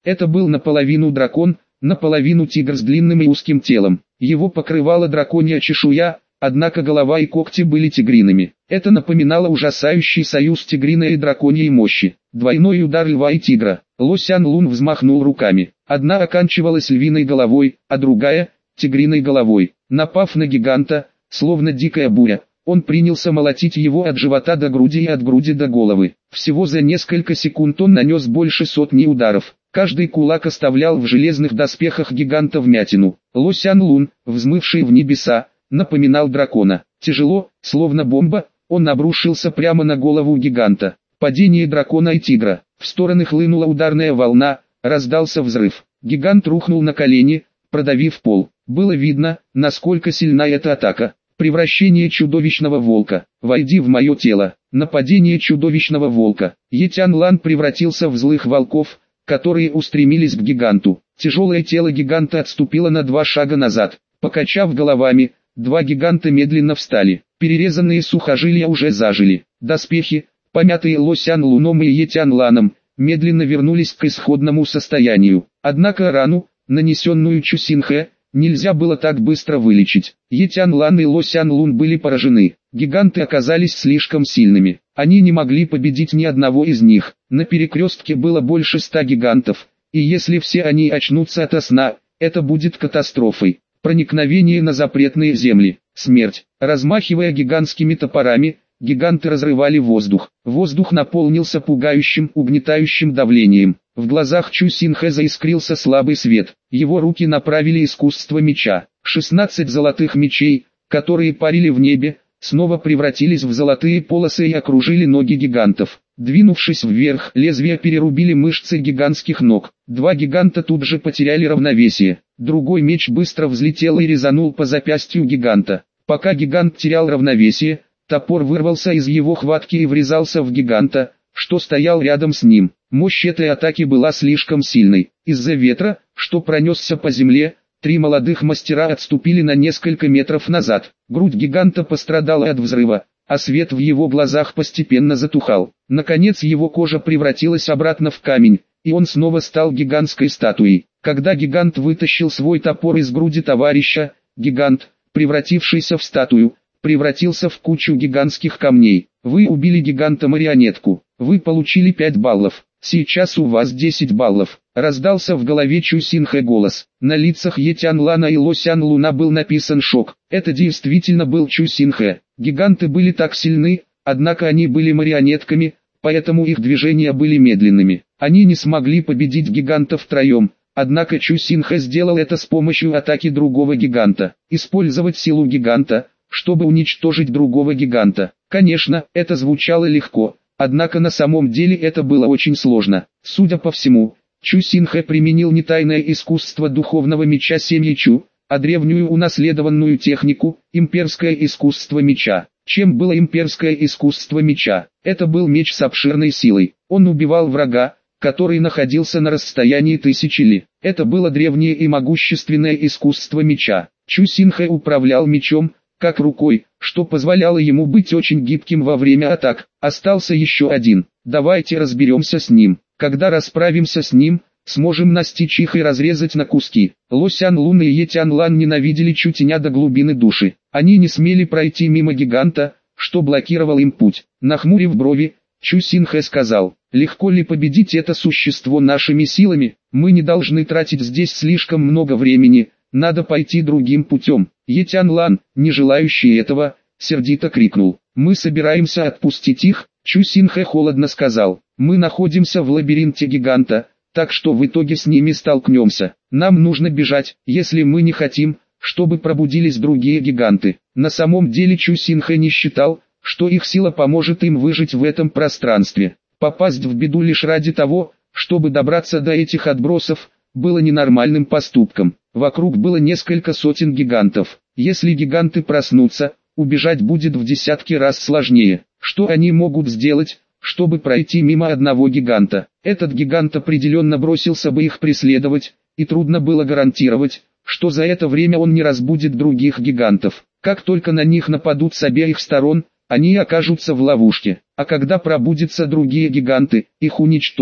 Это был наполовину дракон, наполовину тигр с длинным и узким телом. Его покрывала драконья чешуя, однако голова и когти были тигриными. Это напоминало ужасающий союз тигриной и драконьей мощи. Двойной удар льва и тигра. Ло Сян Лун взмахнул руками. Одна оканчивалась львиной головой, а другая – тигриной головой. Напав на гиганта, словно дикая буря, он принялся молотить его от живота до груди и от груди до головы. Всего за несколько секунд он нанес больше сотни ударов. Каждый кулак оставлял в железных доспехах гиганта вмятину. Ло Сян Лун, взмывший в небеса, напоминал дракона. Тяжело, словно бомба, он обрушился прямо на голову гиганта. Падение дракона и тигра. В стороны хлынула ударная волна, раздался взрыв. Гигант рухнул на колени, продавив пол. Было видно, насколько сильна эта атака. Превращение чудовищного волка. Войди в мое тело. Нападение чудовищного волка. Е Тянь-Лан превратился в злых волков, которые устремились к гиганту. Тяжелое тело гиганта отступило на 2 шага назад. Покачав головами, 2 гиганта медленно встали. Перерезанные сухожилия уже зажили. Доспехи, помятые Ло Сян Луном и Е Тянь-Ланом, медленно вернулись к исходному состоянию. Однако рану, нанесенную Чу Синхэ, нельзя было так быстро вылечить. Е Тянь-Лан и Ло Сян Лун были поражены. Гиганты оказались слишком сильными. Они не могли победить ни одного из них. На перекрестке было больше 100 гигантов. И если все они очнутся ото сна, это будет катастрофой. Проникновение на запретные земли. Смерть. Размахивая гигантскими топорами, гиганты разрывали воздух. Воздух наполнился пугающим, угнетающим давлением. В глазах Чу Синхэ заискрился слабый свет. Его руки направили искусство меча. 16 золотых мечей, которые парили в небе, снова превратились в золотые полосы и окружили ноги гигантов. Двинувшись вверх, лезвия перерубили мышцы гигантских ног. 2 гиганта тут же потеряли равновесие. Другой меч быстро взлетел и резанул по запястью гиганта. Пока гигант терял равновесие, топор вырвался из его хватки и врезался в гиганта, что стоял рядом с ним. Мощь этой атаки была слишком сильной. Из-за ветра, что пронесся по земле, 3 молодых мастера отступили на несколько метров назад. Грудь гиганта пострадала от взрыва, а свет в его глазах постепенно затухал. Наконец его кожа превратилась обратно в камень, и он снова стал гигантской статуей. Когда гигант вытащил свой топор из груди товарища, гигант, превратившийся в статую, превратился в кучу гигантских камней. Вы убили гиганта-марионетку. Вы получили 5 баллов. Сейчас у вас 10 баллов. Раздался в голове Чу Синхэ голос. На лицах Е Тянь-Лана и Ло Сян Луна был написан шок. Это действительно был Чу Синхэ. Гиганты были так сильны, однако они были марионетками, поэтому их движения были медленными. Они не смогли победить гиганта втроем. Однако Чу Синхэ сделал это с помощью атаки другого гиганта. Использовать силу гиганта, чтобы уничтожить другого гиганта. Конечно, это звучало легко, однако на самом деле это было очень сложно. Судя по всему, Чу Синхэ применил не тайное искусство духовного меча семьи Чу, а древнюю унаследованную технику, имперское искусство меча. Чем было имперское искусство меча? Это был меч с обширной силой. Он убивал врага, который находился на расстоянии 1000 ли. Это было древнее и могущественное искусство меча. Чу Синхэ управлял мечом, как рукой, что позволяло ему быть очень гибким во время атак. Остался еще один. Давайте разберемся с ним. Когда расправимся с ним, сможем настичь их и разрезать на куски. Ло Сян Лун и Е Тянь-Лан ненавидели Чу Тяня до глубины души. Они не смели пройти мимо гиганта, что блокировал им путь. Нахмурив брови, Чу Синхэ сказал: «Легко ли победить это существо нашими силами? Мы не должны тратить здесь слишком много времени, надо пойти другим путем». Е Тянь-Лан, не желающий этого, сердито крикнул: «Мы собираемся отпустить их?» Чу Синхэ холодно сказал: «Мы находимся в лабиринте гиганта, так что в итоге с ними столкнемся. Нам нужно бежать, если мы не хотим, чтобы пробудились другие гиганты». На самом деле Чу Синхэ не считал, что их сила поможет им выжить в этом пространстве. Попасть в беду лишь ради того, чтобы добраться до этих отбросов, было ненормальным поступком. Вокруг было несколько сотен гигантов. Если гиганты проснутся, убежать будет в десятки раз сложнее. Что они могут сделать, чтобы пройти мимо одного гиганта? Этот гигант определенно бросился бы их преследовать, и трудно было гарантировать, что за это время он не разбудит других гигантов. Как только на них нападут с обеих сторон, они окажутся в ловушке, а когда пробудятся другие гиганты, их уничтожат.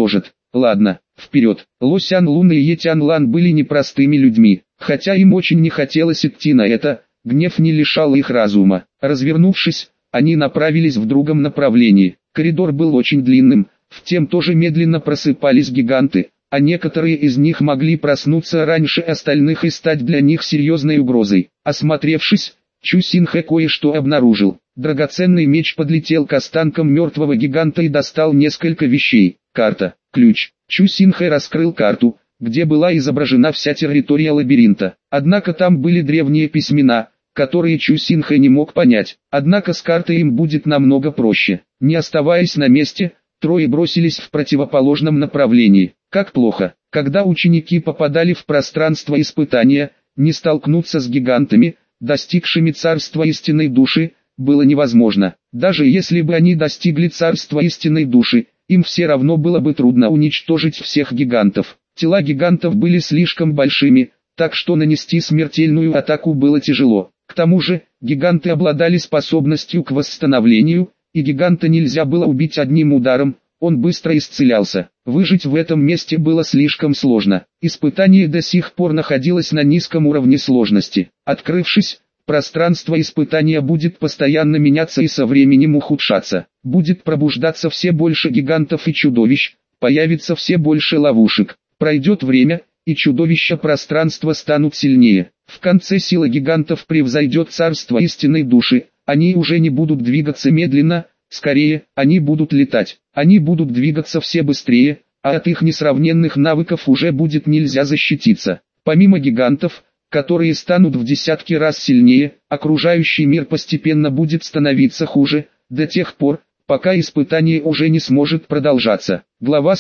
Ладно, вперед. Ло Сян Лун и Е Тян Лан были непростыми людьми, хотя им очень не хотелось идти на это, гнев не лишал их разума. Развернувшись, они направились в другом направлении. Коридор был очень длинным, в тем тоже медленно просыпались гиганты, а некоторые из них могли проснуться раньше остальных и стать для них серьезной угрозой. Осмотревшись, Чу Синхэ кое-что обнаружил. Драгоценный меч подлетел к останкам мертвого гиганта и достал несколько вещей. Карта, ключ. Чу Синхэ раскрыл карту, где была изображена вся территория лабиринта. Однако там были древние письмена, которые Чу Синхэ не мог понять. Однако с картой им будет намного проще. Не оставаясь на месте, трое бросились в противоположном направлении. Как плохо, когда ученики попадали в пространство испытания, не столкнуться с гигантами, достигшими царства истинной души, было невозможно. Даже если бы они достигли царства истинной души, им все равно было бы трудно уничтожить всех гигантов. Тела гигантов были слишком большими, так что нанести смертельную атаку было тяжело. К тому же, гиганты обладали способностью к восстановлению, и гиганта нельзя было убить одним ударом, он быстро исцелялся. Выжить в этом месте было слишком сложно. Испытание до сих пор находилось на низком уровне сложности. Открывшись, пространство испытания будет постоянно меняться и со временем ухудшаться. Будет пробуждаться все больше гигантов и чудовищ, появится все больше ловушек. Пройдет время, и чудовища пространства станут сильнее. В конце сила гигантов превзойдет царство истинной души, они уже не будут двигаться медленно, скорее, они будут летать. Они будут двигаться все быстрее, а от их несравненных навыков уже будет нельзя защититься. Помимо гигантов, которые станут в десятки раз сильнее, окружающий мир постепенно будет становиться хуже, до тех пор, пока испытание уже не сможет продолжаться. Глава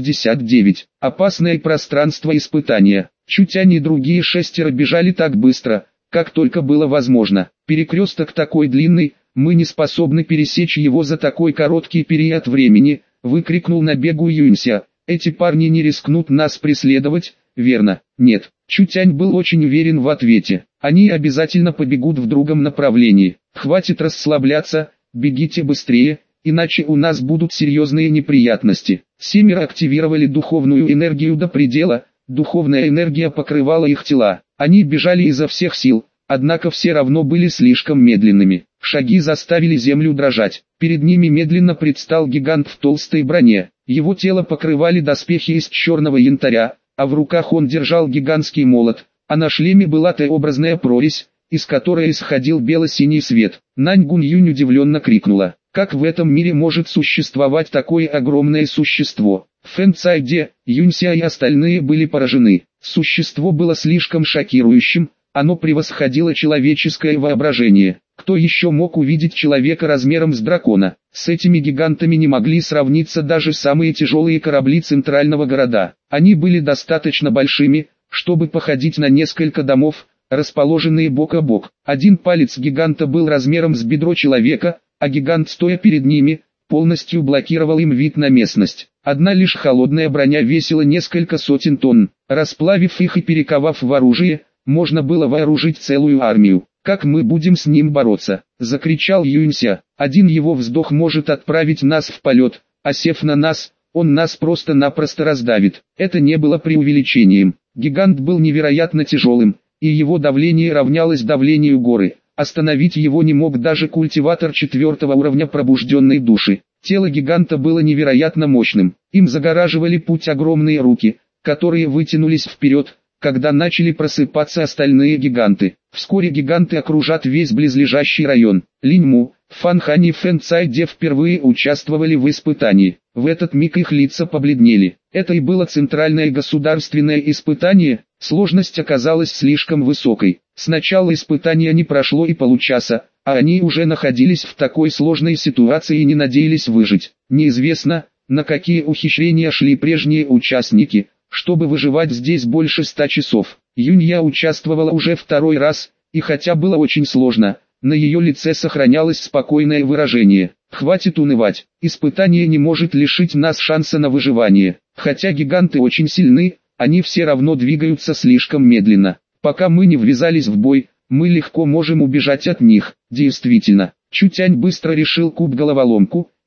169. Опасное пространство испытания. Чу Тянь и другие шестеро бежали так быстро, как только было возможно. Перекресток такой длинный, мы не способны пересечь его за такой короткий период времени, выкрикнул на бегу Юнься. Эти парни не рискнут нас преследовать, верно? Нет. Чу Тянь был очень уверен в ответе. Они обязательно побегут в другом направлении. Хватит расслабляться, бегите быстрее, иначе у нас будут серьезные неприятности. Семеро активировали духовную энергию до предела, духовная энергия покрывала их тела. Они бежали изо всех сил, однако все равно были слишком медленными. Шаги заставили землю дрожать. Перед ними медленно предстал гигант в толстой броне. Его тело покрывали доспехи из черного янтаря, а в руках он держал гигантский молот, а на шлеме была Т-образная прорезь, из которой исходил бело-синий свет. Нань Гунь-Юнь удивленно крикнула: «Как в этом мире может существовать такое огромное существо?» Фэн Цайде, Юнься и остальные были поражены. Существо было слишком шокирующим, оно превосходило человеческое воображение. Кто еще мог увидеть человека размером с дракона? С этими гигантами не могли сравниться даже самые тяжелые корабли центрального города. Они были достаточно большими, чтобы походить на несколько домов, расположенные бок о бок. Один палец гиганта был размером с бедро человека, а гигант, стоя перед ними, полностью блокировал им вид на местность. Одна лишь холодная броня весила несколько сотен тонн. Расплавив их и перековав в оружие, можно было вооружить целую армию. «Как мы будем с ним бороться?» – закричал Юнься. «Один его вздох может отправить нас в полет, а сев на нас, он нас просто-напросто раздавит». Это не было преувеличением. Гигант был невероятно тяжелым, и его давление равнялось давлению горы. Остановить его не мог даже культиватор 4-го уровня пробужденной души. Тело гиганта было невероятно мощным. Им загораживали путь огромные руки, которые вытянулись вперед, когда начали просыпаться остальные гиганты. Вскоре гиганты окружат весь близлежащий район. Линьму, Фан Хань и Фэн Цайде впервые участвовали в испытании. В этот миг их лица побледнели. Это и было центральное государственное испытание. Сложность оказалась слишком высокой. С начала испытания не прошло и получаса, а они уже находились в такой сложной ситуации и не надеялись выжить. Неизвестно, на какие ухищрения шли прежние участники, чтобы выживать здесь больше 100 часов. Юнья участвовала уже второй раз, и хотя было очень сложно, на ее лице сохранялось спокойное выражение. «Хватит унывать, испытание не может лишить нас шанса на выживание. Хотя гиганты очень сильны, они все равно двигаются слишком медленно. Пока мы не ввязались в бой, мы легко можем убежать от них». Действительно, Чу Тянь быстро решил куб-головоломку,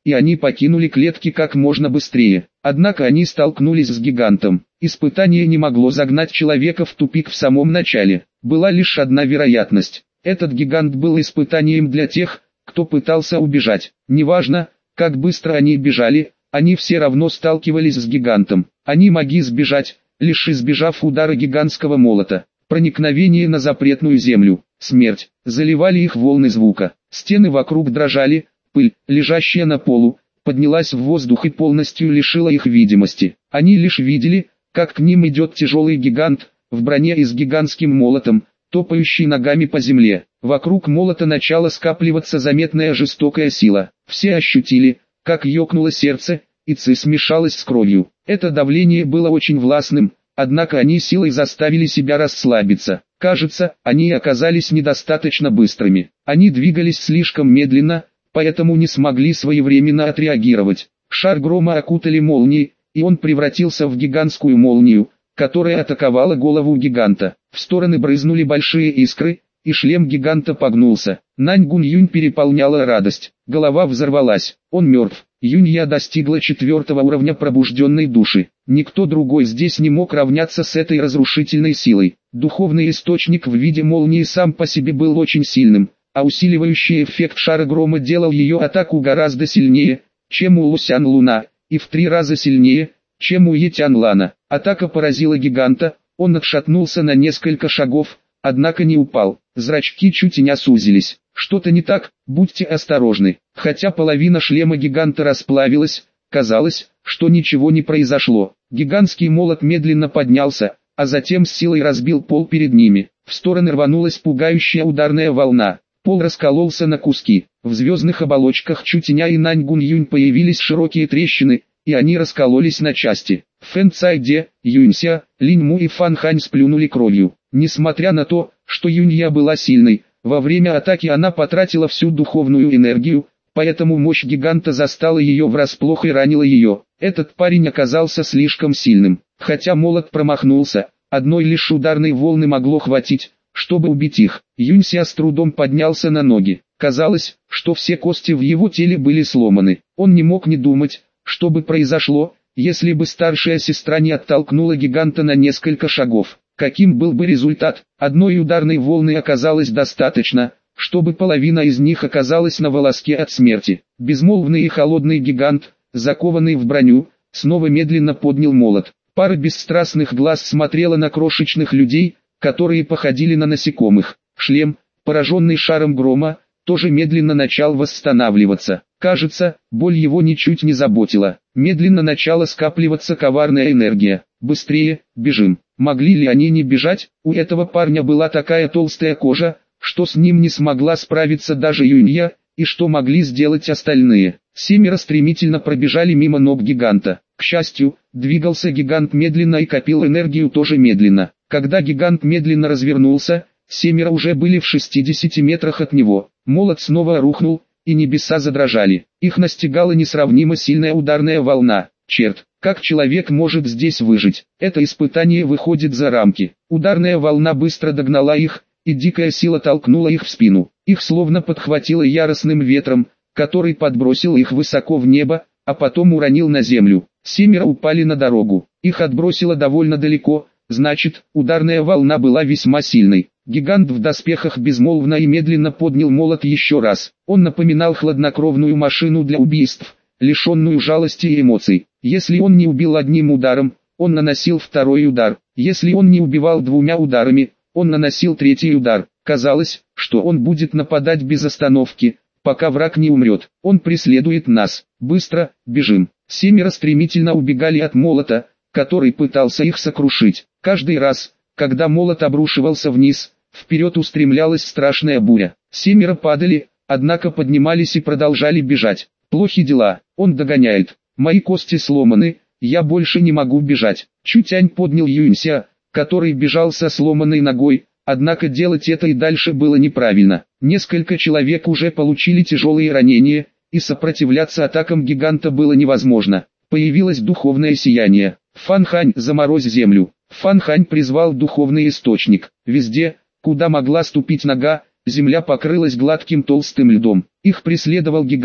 и они покинули клетки как можно быстрее. Однако они столкнулись с гигантом. Испытание не могло загнать человека в тупик в самом начале. Была лишь одна вероятность. Этот гигант был испытанием для тех, кто пытался убежать. Неважно, как быстро они бежали, они все равно сталкивались с гигантом. Они могли сбежать, лишь избежав удара гигантского молота. Проникновение на запретную землю, смерть, заливали их волны звука. Стены вокруг дрожали, пыль, лежащая на полу, поднялась в воздух и полностью лишила их видимости. Они лишь видели, как к ним идет тяжелый гигант, в броне и с гигантским молотом, топающий ногами по земле. Вокруг молота начала скапливаться заметная жестокая сила. Все ощутили, как ёкнуло сердце, и ци смешалась с кровью. Это давление было очень властным, однако они силой заставили себя расслабиться. Кажется, они оказались недостаточно быстрыми. Они двигались слишком медленно, поэтому не смогли своевременно отреагировать. Шар грома окутали молнии, и он превратился в гигантскую молнию, которая атаковала голову гиганта. В стороны брызнули большие искры, и шлем гиганта погнулся. Нань Гунь-Юнь переполняла радость. Голова взорвалась. Он мертв. Юнья достигла 4-го уровня пробужденной души. Никто другой здесь не мог равняться с этой разрушительной силой. Духовный источник в виде молнии сам по себе был очень сильным, а усиливающий эффект шара грома делал ее атаку гораздо сильнее, чем у Лусян Луна, и в 3 раза сильнее, чем у Етян Лана. Атака поразила гиганта, он отшатнулся на несколько шагов, однако не упал. Зрачки чуть не сузились. Что-то не так, будьте осторожны. Хотя половина шлема гиганта расплавилась, казалось, что ничего не произошло. Гигантский молот медленно поднялся, а затем с силой разбил пол перед ними. В стороны рванулась пугающая ударная волна. Пол раскололся на куски. В звездных оболочках Чутиня и Нань Гунь-Юнь появились широкие трещины, и они раскололись на части. Фэн Цайде, Юнься, Линь Му и Фан Хань сплюнули кровью. Несмотря на то, что Юнья была сильной, во время атаки она потратила всю духовную энергию, поэтому мощь гиганта застала ее врасплох и ранила ее. Этот парень оказался слишком сильным. Хотя молот промахнулся, одной лишь ударной волны могло хватить, чтобы убить их. Юнься с трудом поднялся на ноги. Казалось, что все кости в его теле были сломаны. Он не мог не думать, что бы произошло, если бы старшая сестра не оттолкнула гиганта на несколько шагов. Каким был бы результат? Одной ударной волны оказалось достаточно, чтобы половина из них оказалась на волоске от смерти. Безмолвный и холодный гигант, закованный в броню, снова медленно поднял молот. Пара бесстрастных глаз смотрела на крошечных людей, которые походили на насекомых. Шлем, пораженный шаром грома, тоже медленно начал восстанавливаться. Кажется, боль его ничуть не заботила. Медленно начала скапливаться коварная энергия. Быстрее, бежим. Могли ли они не бежать? У этого парня была такая толстая кожа, что с ним не смогла справиться даже Юнья, и что могли сделать остальные. 7 стремительно пробежали мимо ног гиганта. К счастью, двигался гигант медленно и копил энергию тоже медленно. Когда гигант медленно развернулся, 7 уже были в 60 метрах от него. Молот снова рухнул, и небеса задрожали. Их настигала несравнимо сильная ударная волна. Черт, как человек может здесь выжить? Это испытание выходит за рамки. Ударная волна быстро догнала их, и дикая сила толкнула их в спину. Их словно подхватило яростным ветром, который подбросил их высоко в небо, а потом уронил на землю. 7 упали на дорогу. Их отбросило довольно далеко, значит, ударная волна была весьма сильной. Гигант в доспехах безмолвно и медленно поднял молот еще раз. Он напоминал хладнокровную машину для убийств, лишенную жалости и эмоций. Если он не убил одним ударом, он наносил второй удар. Если он не убивал 2 ударами, он наносил 3-й удар. Казалось, что он будет нападать без остановки, пока враг не умрет. Он преследует нас. Быстро, бежим. 7 стремительно убегали от молота, который пытался их сокрушить. Каждый раз, когда молот обрушивался вниз, вперед устремлялась страшная буря. 7 падали, однако поднимались и продолжали бежать. Плохи дела, он догоняет. Мои кости сломаны, я больше не могу бежать. Чутянь поднял Юнься, который бежал со сломанной ногой, однако делать это и дальше было неправильно. Несколько человек уже получили тяжелые ранения, и сопротивляться атакам гиганта было невозможно. Появилось духовное сияние. Фан Хань, заморозь землю. Фан Хань призвал духовный источник. Везде, куда могла ступить нога, земля покрылась гладким толстым льдом. Их преследовал гигант,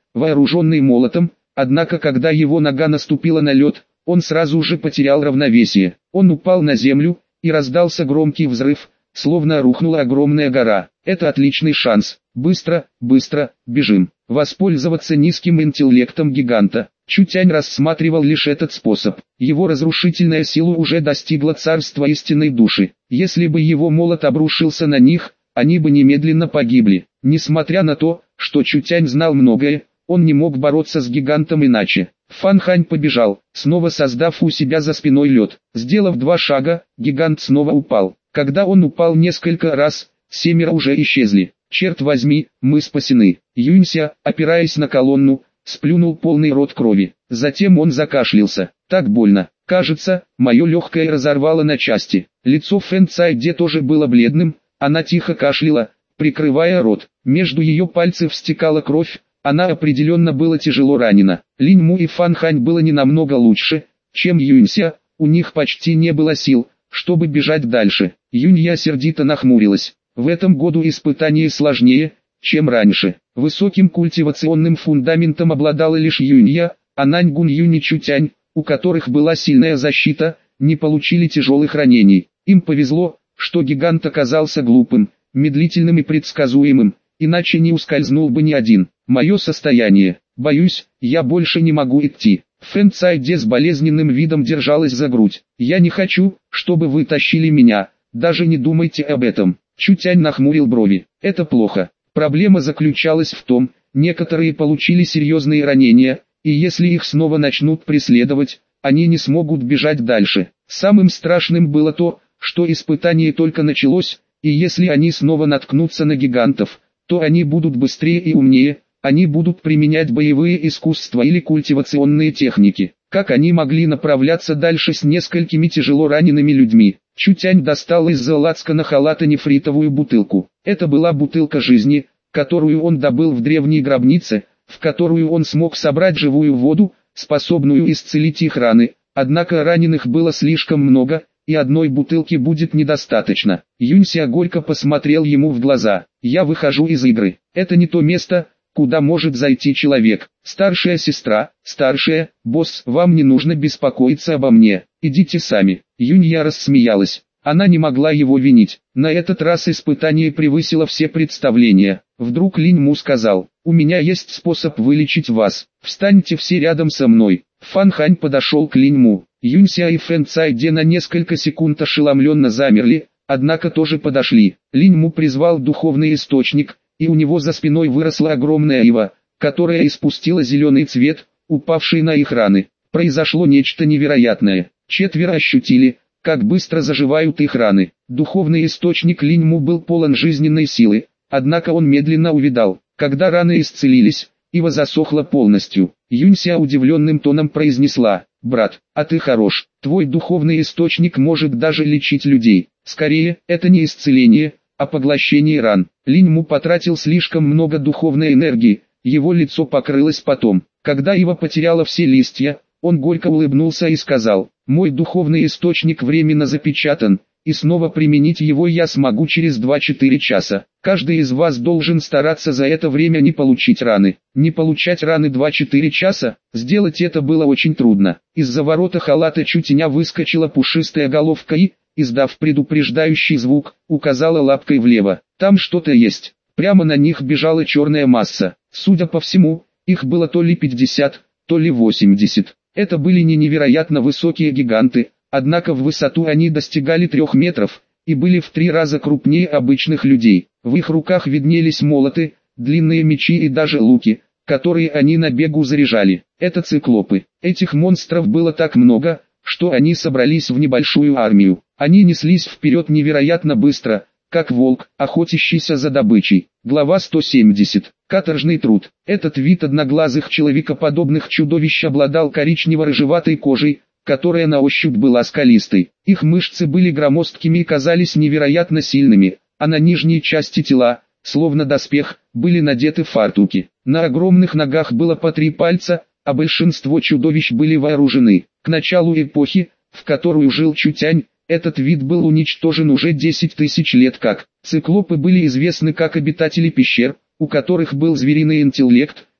вооруженный молотом, однако когда его нога наступила на лед, он сразу же потерял равновесие. Он упал на землю, и раздался громкий взрыв, словно рухнула огромная гора. Это отличный шанс. Быстро, быстро, бежим. Воспользоваться низким интеллектом гиганта. Чутянь рассматривал лишь этот способ. Его разрушительная сила уже достигла царства истинной души. Если бы его молот обрушился на них, они бы немедленно погибли. Несмотря на то, что Чутянь знал многое, он не мог бороться с гигантом иначе. Фан Хань побежал, снова создав у себя за спиной лед. Сделав 2 шага, гигант снова упал. Когда он упал несколько раз, 7 уже исчезли. Черт возьми, мы спасены. Юнься, опираясь на колонну, сплюнул полный рот крови. Затем он закашлялся. Так больно. Кажется, мое легкое разорвало на части. Лицо Фэн Цайде тоже было бледным, она тихо кашляла, прикрывая рот. Между ее пальцев стекала кровь, она определенно была тяжело ранена. Линь Му и Фан Хань было не намного лучше, чем Юнься, у них почти не было сил, чтобы бежать дальше. Юнья сердито нахмурилась. В этом году испытание сложнее, чем раньше. Высоким культивационным фундаментом обладала лишь Юнья, а Наньгун Юнь и Чутянь, у которых была сильная защита, не получили тяжелых ранений. Им повезло, что гигант оказался глупым, медлительным и предсказуемым, иначе не ускользнул бы ни один. Мое состояние. Боюсь, я больше не могу идти. Фэн Цайде с болезненным видом держалась за грудь. Я не хочу, чтобы вы тащили меня, даже не думайте об этом. Чутянь нахмурил брови. Это плохо. Проблема заключалась в том, некоторые получили серьезные ранения, и если их снова начнут преследовать, они не смогут бежать дальше. Самым страшным было то, что испытание только началось, и если они снова наткнутся на гигантов, то они будут быстрее и умнее, они будут применять боевые искусства или культивационные техники. Как они могли направляться дальше с несколькими тяжело ранеными людьми? Чутянь достал из-за лацкана халата нефритовую бутылку. Это была бутылка жизни, которую он добыл в древней гробнице, в которую он смог собрать живую воду, способную исцелить их раны. Однако раненых было слишком много, и одной бутылки будет недостаточно. Юнься горько посмотрел ему в глаза. «Я выхожу из игры. Это не то место, куда может зайти человек. Старшая сестра, старшая, босс, вам не нужно беспокоиться обо мне. Идите сами». Юнья рассмеялась. Она не могла его винить. На этот раз испытание превысило все представления. Вдруг Линь Му сказал: «У меня есть способ вылечить вас. Встаньте все рядом со мной». Фан Хань подошел к Линь Му. Юнься и Фэн Цайде на несколько секунд ошеломленно замерли, однако тоже подошли. Линь Му призвал духовный источник, и у него за спиной выросла огромная ива, которая испустила зеленый цвет, упавший на их раны. Произошло нечто невероятное. 4 ощутили, как быстро заживают их раны. Духовный источник Линь Му был полон жизненной силы, однако он медленно увядал. Когда раны исцелились, ива засохла полностью. Юнься удивленным тоном произнесла: «Брат, а ты хорош, твой духовный источник может даже лечить людей. Скорее, это не исцеление, а поглощение ран». Линь Му потратил слишком много духовной энергии, его лицо покрылось потом. Когда ива потеряла все листья, он горько улыбнулся и сказал: «Мой духовный источник временно запечатан, и снова применить его я смогу через 2-4 часа. Каждый из вас должен стараться за это время не получить раны». Не получать раны 2-4 часа, сделать это было очень трудно. Из-за ворота халата Чутяня выскочила пушистая головка и, издав предупреждающий звук, указала лапкой влево. «Там что-то есть». Прямо на них бежала черная масса. Судя по всему, их было то ли 50, то ли 80. Это были не невероятно высокие гиганты, однако в высоту они достигали 3 метров, и были в 3 раза крупнее обычных людей. В их руках виднелись молоты, длинные мечи и даже луки, которые они на бегу заряжали. Это циклопы. Этих монстров было так много, что они собрались в небольшую армию. Они неслись вперед невероятно быстро, как волк, охотящийся за добычей. Глава 170. Каторжный труд. Этот вид одноглазых человекоподобных чудовищ обладал коричнево-рыжеватой кожей, которая на ощупь была скалистой. Их мышцы были громоздкими и казались невероятно сильными, а на нижней части тела, словно доспех, были надеты фартуки. На огромных ногах было по 3 пальца, а большинство чудовищ были вооружены. К началу эпохи, в которую жил Чутянь, этот вид был уничтожен уже 10 тысяч лет как. Циклопы были известны как обитатели пещер, у которых был звериный интеллект,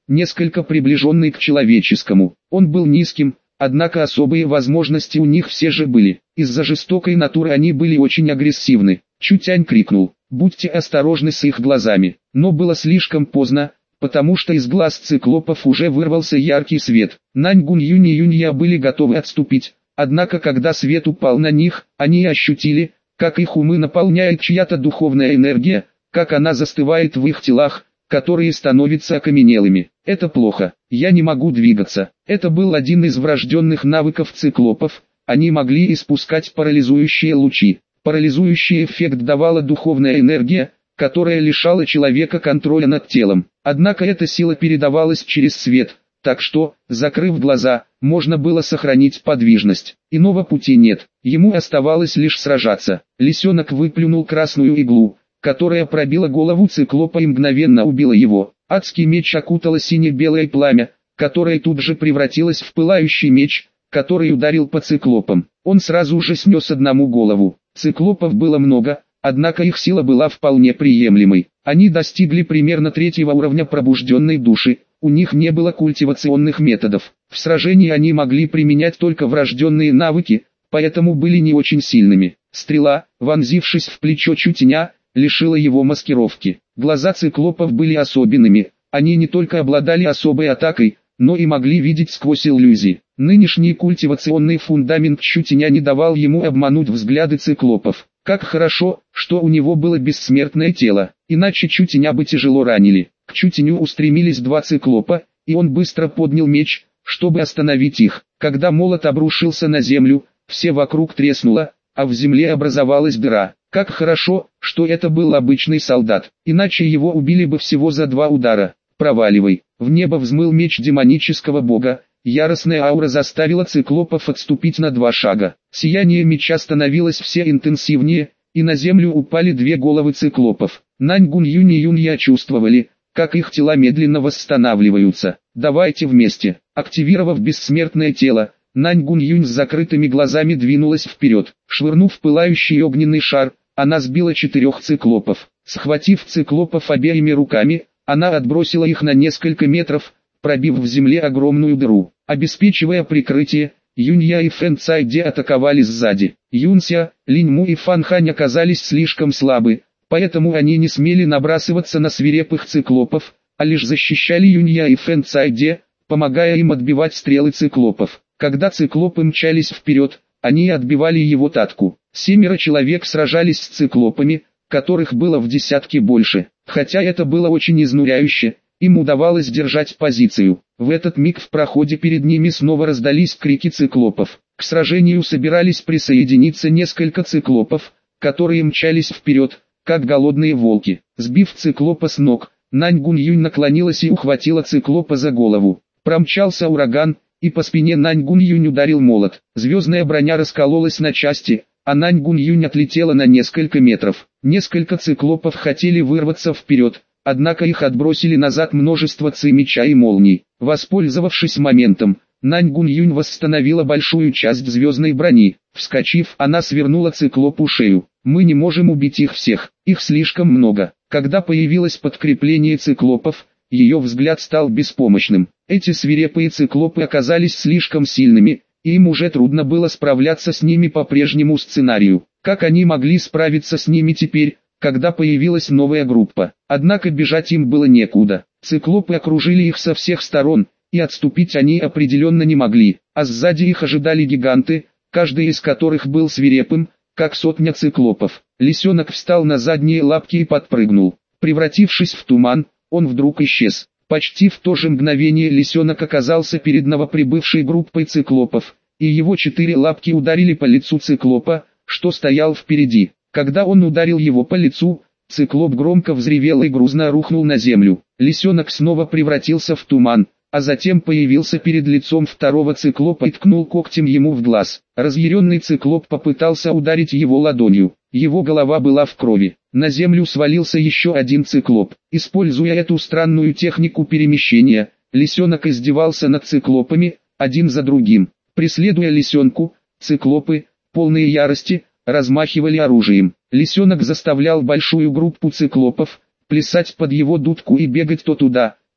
несколько приближенный к человеческому. Он был низким, однако особые возможности у них все же были. Из-за жестокой натуры они были очень агрессивны. Чутянь крикнул: «Будьте осторожны с их глазами». Но было слишком поздно, потому что из глаз циклопов уже вырвался яркий свет. Нань Гунь-Юнь и Юнья были готовы отступить, однако когда свет упал на них, они ощутили, как их умы наполняет чья-то духовная энергия, как она застывает в их телах, которые становятся окаменелыми. Это плохо, я не могу двигаться. Это был один из врожденных навыков циклопов, они могли испускать парализующие лучи. Парализующий эффект давала духовная энергия, которая лишала человека контроля над телом. Однако эта сила передавалась через свет, так что, закрыв глаза, можно было сохранить подвижность. Иного пути нет, ему оставалось лишь сражаться. Лисенок выплюнул красную иглу, которая пробила голову циклопа и мгновенно убила его. Адский меч окутало сине-белое пламя, которое тут же превратилось в пылающий меч, который ударил по циклопам. Он сразу же снес одному голову. Циклопов было много, однако их сила была вполне приемлемой. Они достигли примерно 3-го уровня пробужденной души, у них не было культивационных методов. В сражении они могли применять только врожденные навыки, поэтому были не очень сильными. Стрела, вонзившись в плечо Чутяня, лишила его маскировки. Глаза циклопов были особенными, они не только обладали особой атакой, но и могли видеть сквозь иллюзии. Нынешний культивационный фундамент Чутяня не давал ему обмануть взгляды циклопов. Как хорошо, что у него было бессмертное тело, иначе Чутяня бы тяжело ранили. К Чутяню устремились 2 циклопа, и он быстро поднял меч, чтобы остановить их. Когда молот обрушился на землю, все вокруг треснуло, а в земле образовалась дыра. Как хорошо, что это был обычный солдат, иначе его убили бы всего за 2 удара. Проваливай. В небо взмыл меч демонического бога, яростная аура заставила циклопов отступить на 2 шага. Сияние меча становилось все интенсивнее, и на землю упали 2 головы циклопов. Нань Гунь-Юнь и Юнья чувствовали, как их тела медленно восстанавливаются. «Давайте вместе». Активировав бессмертное тело, Нань Гунь-Юнь с закрытыми глазами двинулась вперед. Швырнув пылающий огненный шар, она сбила 4 циклопов. Схватив циклопов обеими руками, она отбросила их на несколько метров, пробив в земле огромную дыру. Обеспечивая прикрытие, Юнья и Фэн Цайде атаковали сзади. Юнся, Линьму и Фан Хань оказались слишком слабы, поэтому они не смели набрасываться на свирепых циклопов, а лишь защищали Юнья и Фэн Цайде, помогая им отбивать стрелы циклопов. Когда циклопы мчались вперед, они отбивали его татку. 7 человек сражались с циклопами, которых было в десятки больше. Хотя это было очень изнуряюще, им удавалось держать позицию. В этот миг в проходе перед ними снова раздались крики циклопов. К сражению собирались присоединиться несколько циклопов, которые мчались вперед, как голодные волки. Сбив циклопа с ног, Нань Гунь-Юнь наклонилась и ухватила циклопа за голову. Промчался ураган, и по спине Нань Гунь-Юнь ударил молот. Звездная броня раскололась на части, а Нань Гунь-Юнь отлетела на несколько метров. Несколько циклопов хотели вырваться вперед, однако их отбросили назад множество ци-меча и молний. Воспользовавшись моментом, Нань Гунь-Юнь восстановила большую часть звездной брони. Вскочив, она свернула циклопу шею. «Мы не можем убить их всех, их слишком много». Когда появилось подкрепление циклопов, ее взгляд стал беспомощным. Эти свирепые циклопы оказались слишком сильными, и им уже трудно было справляться с ними по прежнему сценарию. Как они могли справиться с ними теперь, когда появилась новая группа? Однако бежать им было некуда. Циклопы окружили их со всех сторон, и отступить они определенно не могли, а сзади их ожидали гиганты, каждый из которых был свирепым, как 100 циклопов. Лисенок встал на задние лапки и подпрыгнул. Превратившись в туман, он вдруг исчез. Почти в то же мгновение лисенок оказался перед новоприбывшей группой циклопов, и его 4 лапки ударили по лицу циклопа, что стоял впереди. Когда он ударил его по лицу, циклоп громко взревел и грузно рухнул на землю. Лисенок снова превратился в туман, а затем появился перед лицом второго циклопа и ткнул когтем ему в глаз. Разъяренный циклоп попытался ударить его ладонью. Его голова была в крови. На землю свалился еще один циклоп. Используя эту странную технику перемещения, лисенок издевался над циклопами, один за другим. Преследуя лисенку, циклопы, полные ярости, размахивали оружием. Лисенок заставлял большую группу циклопов плясать под его дудку и бегать то туда,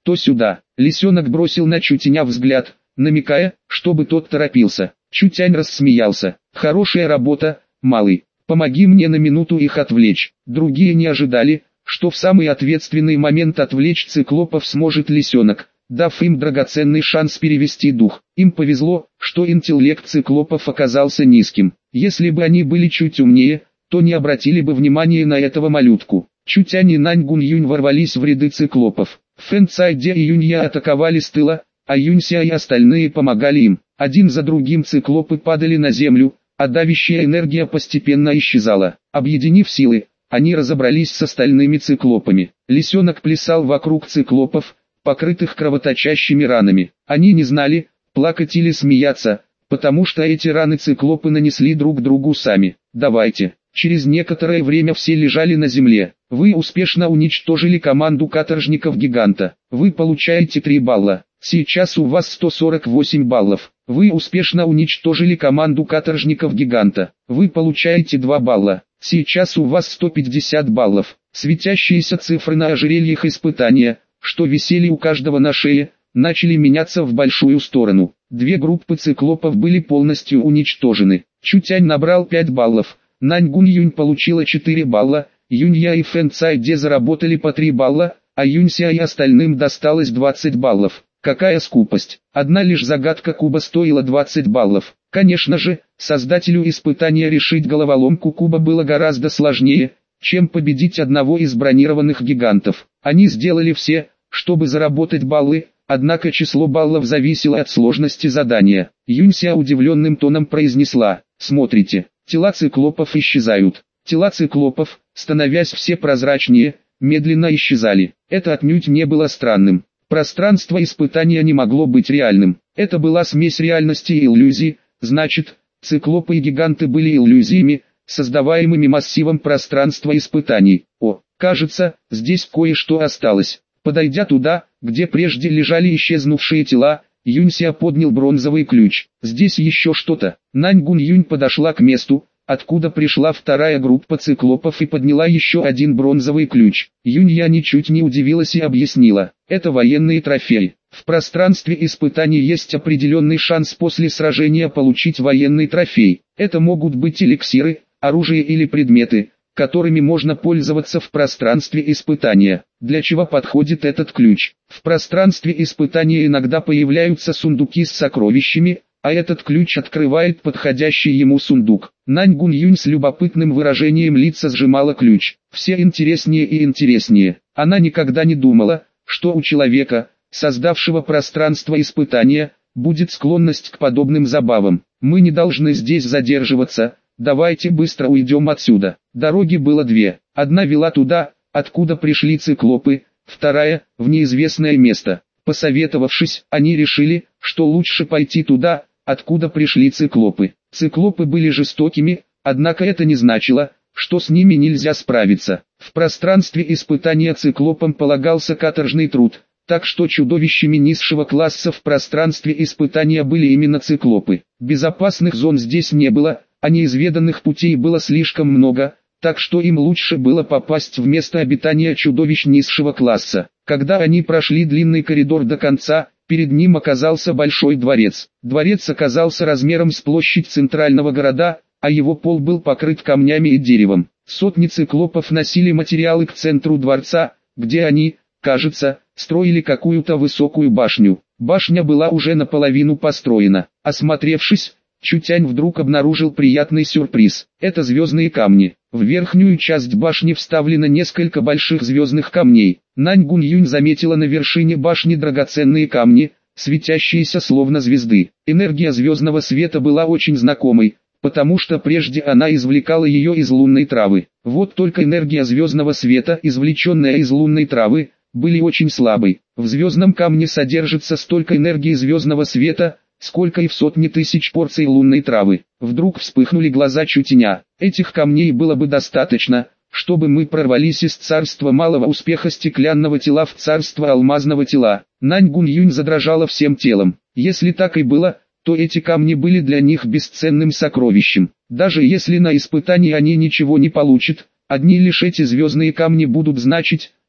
то сюда. Лисенок бросил на Чутяня взгляд, намекая, чтобы тот торопился. Чутянь рассмеялся. «Хорошая работа, малый. Помоги мне на минуту их отвлечь». Другие не ожидали, что в самый ответственный момент отвлечь циклопов сможет лисенок, дав им драгоценный шанс перевести дух. Им повезло, что интеллект циклопов оказался низким. Если бы они были чуть умнее, то не обратили бы внимания на этого малютку. Чутянь и Нань Гунь-Юнь ворвались в ряды циклопов. Фэн Цайде и Юнья атаковали с тыла, а Юнься и остальные помогали им. Один за другим циклопы падали на землю, а давящая энергия постепенно исчезала. Объединив силы, они разобрались с остальными циклопами. Лисенок плясал вокруг циклопов, покрытых кровоточащими ранами. Они не знали, плакать или смеяться, потому что эти раны циклопы нанесли друг другу сами. «Давайте». Через некоторое время все лежали на земле. Вы успешно уничтожили команду каторжников-гиганта. Вы получаете 3 балла. Сейчас у вас 148 баллов. Вы успешно уничтожили команду каторжников-гиганта. Вы получаете 2 балла. Сейчас у вас 150 баллов. Светящиеся цифры на ожерельях испытания, что висели у каждого на шее, начали меняться в большую сторону. 2 группы циклопов были полностью уничтожены. Чутянь набрал 5 баллов. Нань Гунь-Юнь получила 4 балла, Юнья и Фэн Цайде заработали по 3 балла, а Юнься и остальным досталось 20 баллов. Какая скупость! Одна лишь загадка куба стоила 20 баллов. Конечно же, создателю испытания решить головоломку куба было гораздо сложнее, чем победить одного из бронированных гигантов. Они сделали все, чтобы заработать баллы, однако число баллов зависело от сложности задания. Юнься удивленным тоном произнесла: «Смотрите, тела циклопов исчезают». Тела циклопов, становясь все прозрачнее, медленно исчезали. Это отнюдь не было странным. Пространство испытания не могло быть реальным. Это была смесь реальности и иллюзий, значит, циклопы и гиганты были иллюзиями, создаваемыми массивом пространства испытаний. О, кажется, здесь кое-что осталось. Подойдя туда, где прежде лежали исчезнувшие тела, Юнься поднял бронзовый ключ. Здесь еще что-то. Нань Гунь-Юнь подошла к месту, откуда пришла вторая группа циклопов, и подняла еще один бронзовый ключ. Юнья ничуть не удивилась и объяснила: это военные трофеи. В пространстве испытаний есть определенный шанс после сражения получить военный трофей. Это могут быть эликсиры, оружие или предметы, которыми можно пользоваться в пространстве испытания. Для чего подходит этот ключ? В пространстве испытания иногда появляются сундуки с сокровищами, а этот ключ открывает подходящий ему сундук. Нань Гунь-Юнь с любопытным выражением лица сжимала ключ. Все интереснее и интереснее. Она никогда не думала, что у человека, создавшего пространство испытания, будет склонность к подобным забавам. Мы не должны здесь задерживаться, давайте быстро уйдем отсюда. Дороги было 2. Одна вела туда, откуда пришли циклопы, вторая – в неизвестное место. Посоветовавшись, они решили, что лучше пойти туда, откуда пришли циклопы. Циклопы были жестокими, однако это не значило, что с ними нельзя справиться. В пространстве испытания циклопам полагался каторжный труд, так что чудовищами низшего класса в пространстве испытания были именно циклопы. Безопасных зон здесь не было, а неизведанных путей было слишком много, так что им лучше было попасть в место обитания чудовищ низшего класса. Когда они прошли длинный коридор до конца, перед ним оказался большой дворец. Дворец оказался размером с площадь центрального города, а его пол был покрыт камнями и деревом. Сотни циклопов носили материалы к центру дворца, где они, кажется, строили какую-то высокую башню. Башня была уже наполовину построена. Осмотревшись, Чутянь вдруг обнаружил приятный сюрприз. Это звездные камни. В верхнюю часть башни вставлено несколько больших звездных камней. Нань Гунь-Юнь заметила на вершине башни драгоценные камни, светящиеся словно звезды. Энергия звездного света была очень знакомой, потому что прежде она извлекала ее из лунной травы. Вот только энергия звездного света, извлеченная из лунной травы, были очень слабой. В звездном камне содержится столько энергии звездного света, сколько и в сотни тысяч порций лунной травы. Вдруг вспыхнули глаза Чутяня. Этих камней было бы достаточно, чтобы мы прорвались из царства малого успеха стеклянного тела в царство алмазного тела. Нань Гунь-Юнь задрожала всем телом. Если так и было, то эти камни были для них бесценным сокровищем. Даже если на испытании они ничего не получат, одни лишь эти звездные камни будут значить,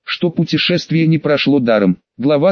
что путешествие не прошло даром. Глава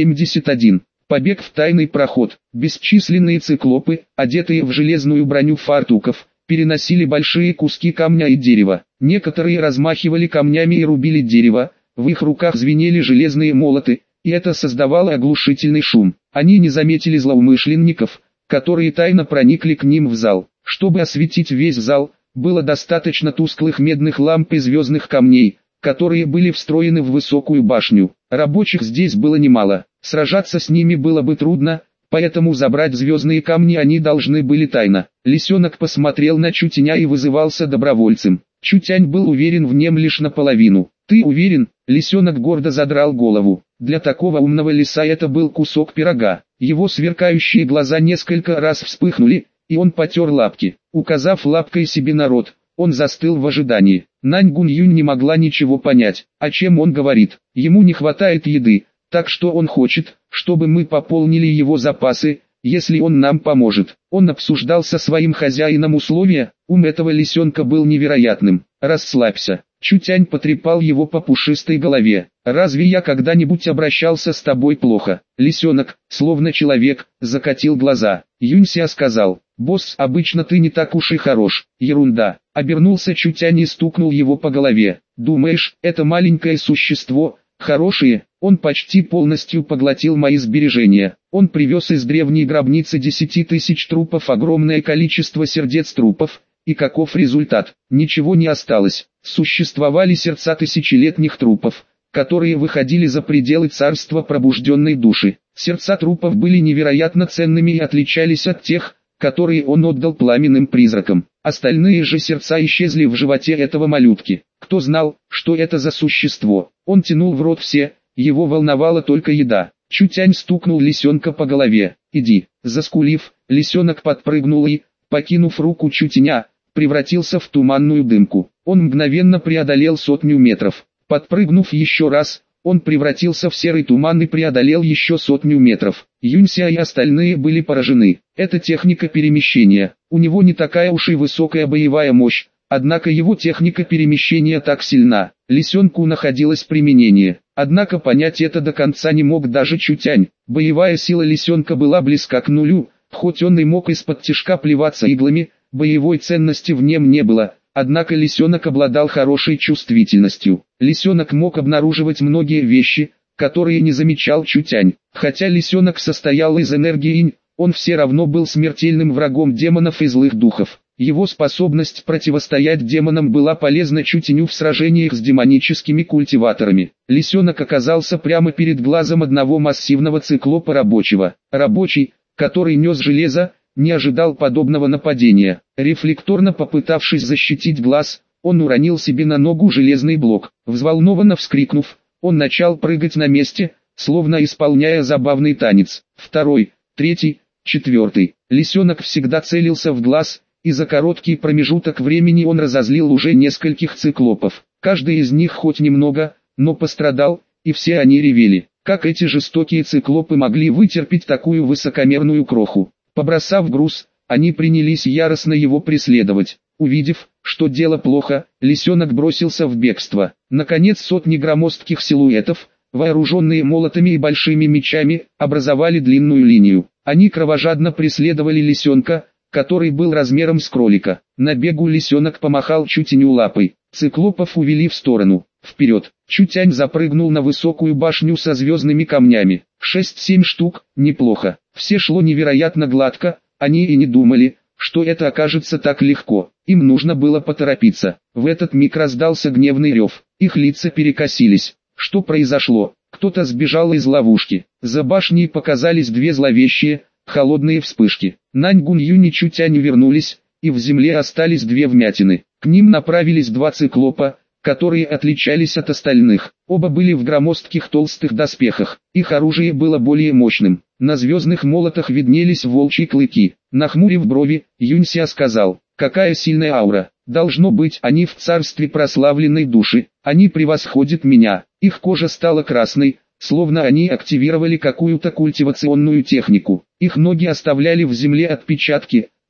171. Побег в тайный проход. Бесчисленные циклопы, одетые в железную броню фартуков, переносили большие куски камня и дерева. Некоторые размахивали камнями и рубили дерево, в их руках звенели железные молоты, и это создавало оглушительный шум. Они не заметили злоумышленников, которые тайно проникли к ним в зал. Чтобы осветить весь зал, было достаточно тусклых медных ламп и звездных камней, которые были встроены в высокую башню. Рабочих здесь было немало, сражаться с ними было бы трудно, поэтому забрать звездные камни они должны были тайно. Лисенок посмотрел на Чутяня и вызывался добровольцем. Чутянь был уверен в нем лишь наполовину. «Ты уверен?» Лисенок гордо задрал голову. Для такого умного лиса это был кусок пирога. Его сверкающие глаза несколько раз вспыхнули, и он потер лапки. Указав лапкой себе на рот, он застыл в ожидании. Нань Гуньюнь не могла ничего понять, о чем он говорит. Ему не хватает еды, так что он хочет, чтобы мы пополнили его запасы, если он нам поможет. Он обсуждал со своим хозяином условия, ум этого лисенка был невероятным. «Расслабься». Чутянь потрепал его по пушистой голове. «Разве я когда-нибудь обращался с тобой плохо?» Лисенок, словно человек, закатил глаза. Юнься сказал: «Босс, обычно ты не так уж и хорош». «Ерунда». Обернулся Чутянь и стукнул его по голове. «Думаешь, это маленькое существо хорошее?» Он почти полностью поглотил мои сбережения. Он привез из древней гробницы 10 тысяч трупов, огромное количество сердец трупов. И каков результат? Ничего не осталось. Существовали сердца тысячелетних трупов, которые выходили за пределы царства пробужденной души. Сердца трупов были невероятно ценными и отличались от тех, которые он отдал пламенным призракам. Остальные же сердца исчезли в животе этого малютки. Кто знал, что это за существо? Он тянул в рот все, его волновала только еда. Чутянь стукнул лисенка по голове. «Иди». Заскулив, лисенок подпрыгнул и, покинув руку Чутяня, превратился в туманную дымку. Он мгновенно преодолел 100 метров. Подпрыгнув еще раз, он превратился в серый туман и преодолел еще 100 метров. Юнься и остальные были поражены. Это техника перемещения. У него не такая уж и высокая боевая мощь, однако его техника перемещения так сильна. Лисенку находилось применение. Однако понять это до конца не мог даже Чутянь. Боевая сила лисенка была близка к нулю, хоть он и мог из-под тишка плеваться иглами, боевой ценности в нем не было. Однако лисенок обладал хорошей чувствительностью. Лисенок мог обнаруживать многие вещи, которые не замечал Чутянь. Хотя лисенок состоял из энергии инь, он все равно был смертельным врагом демонов и злых духов. Его способность противостоять демонам была полезна Чутяню в сражениях с демоническими культиваторами. Лисенок оказался прямо перед глазом одного массивного циклопа рабочего. Рабочий, который нес железо, не ожидал подобного нападения. Рефлекторно попытавшись защитить глаз, он уронил себе на ногу железный блок. Взволнованно вскрикнув, он начал прыгать на месте, словно исполняя забавный танец. Второй, третий, четвертый. Лисенок всегда целился в глаз, и за короткий промежуток времени он разозлил уже нескольких циклопов. Каждый из них хоть немного, но пострадал, и все они ревели. Как эти жестокие циклопы могли вытерпеть такую высокомерную кроху? Побросав груз, они принялись яростно его преследовать. Увидев, что дело плохо, лисенок бросился в бегство. Наконец сотни громоздких силуэтов, вооруженные молотами и большими мечами, образовали длинную линию. Они кровожадно преследовали лисенка, который был размером с кролика. На бегу лисенок помахал Чутяню лапой. Циклопов увели в сторону. Вперед! Чутянь запрыгнул на высокую башню со звездными камнями. 6-7 штук, неплохо. Все шло невероятно гладко, они и не думали, что это окажется так легко. Им нужно было поторопиться. В этот миг раздался гневный рев. Их лица перекосились. Что произошло? Кто-то сбежал из ловушки. За башней показались две зловещие, холодные вспышки. Нань Гуньюнь и Чутянь вернулись, и в земле остались две вмятины. К ним направились два циклопа, которые отличались от остальных. Оба были в громоздких толстых доспехах. Их оружие было более мощным. На звездных молотах виднелись волчьи клыки. Нахмурив брови, Юнься сказал: «Какая сильная аура! Должно быть, они в царстве прославленной души. Они превосходят меня». Их кожа стала красной, словно они активировали какую-то культивационную технику. Их ноги оставляли в земле отпечатки,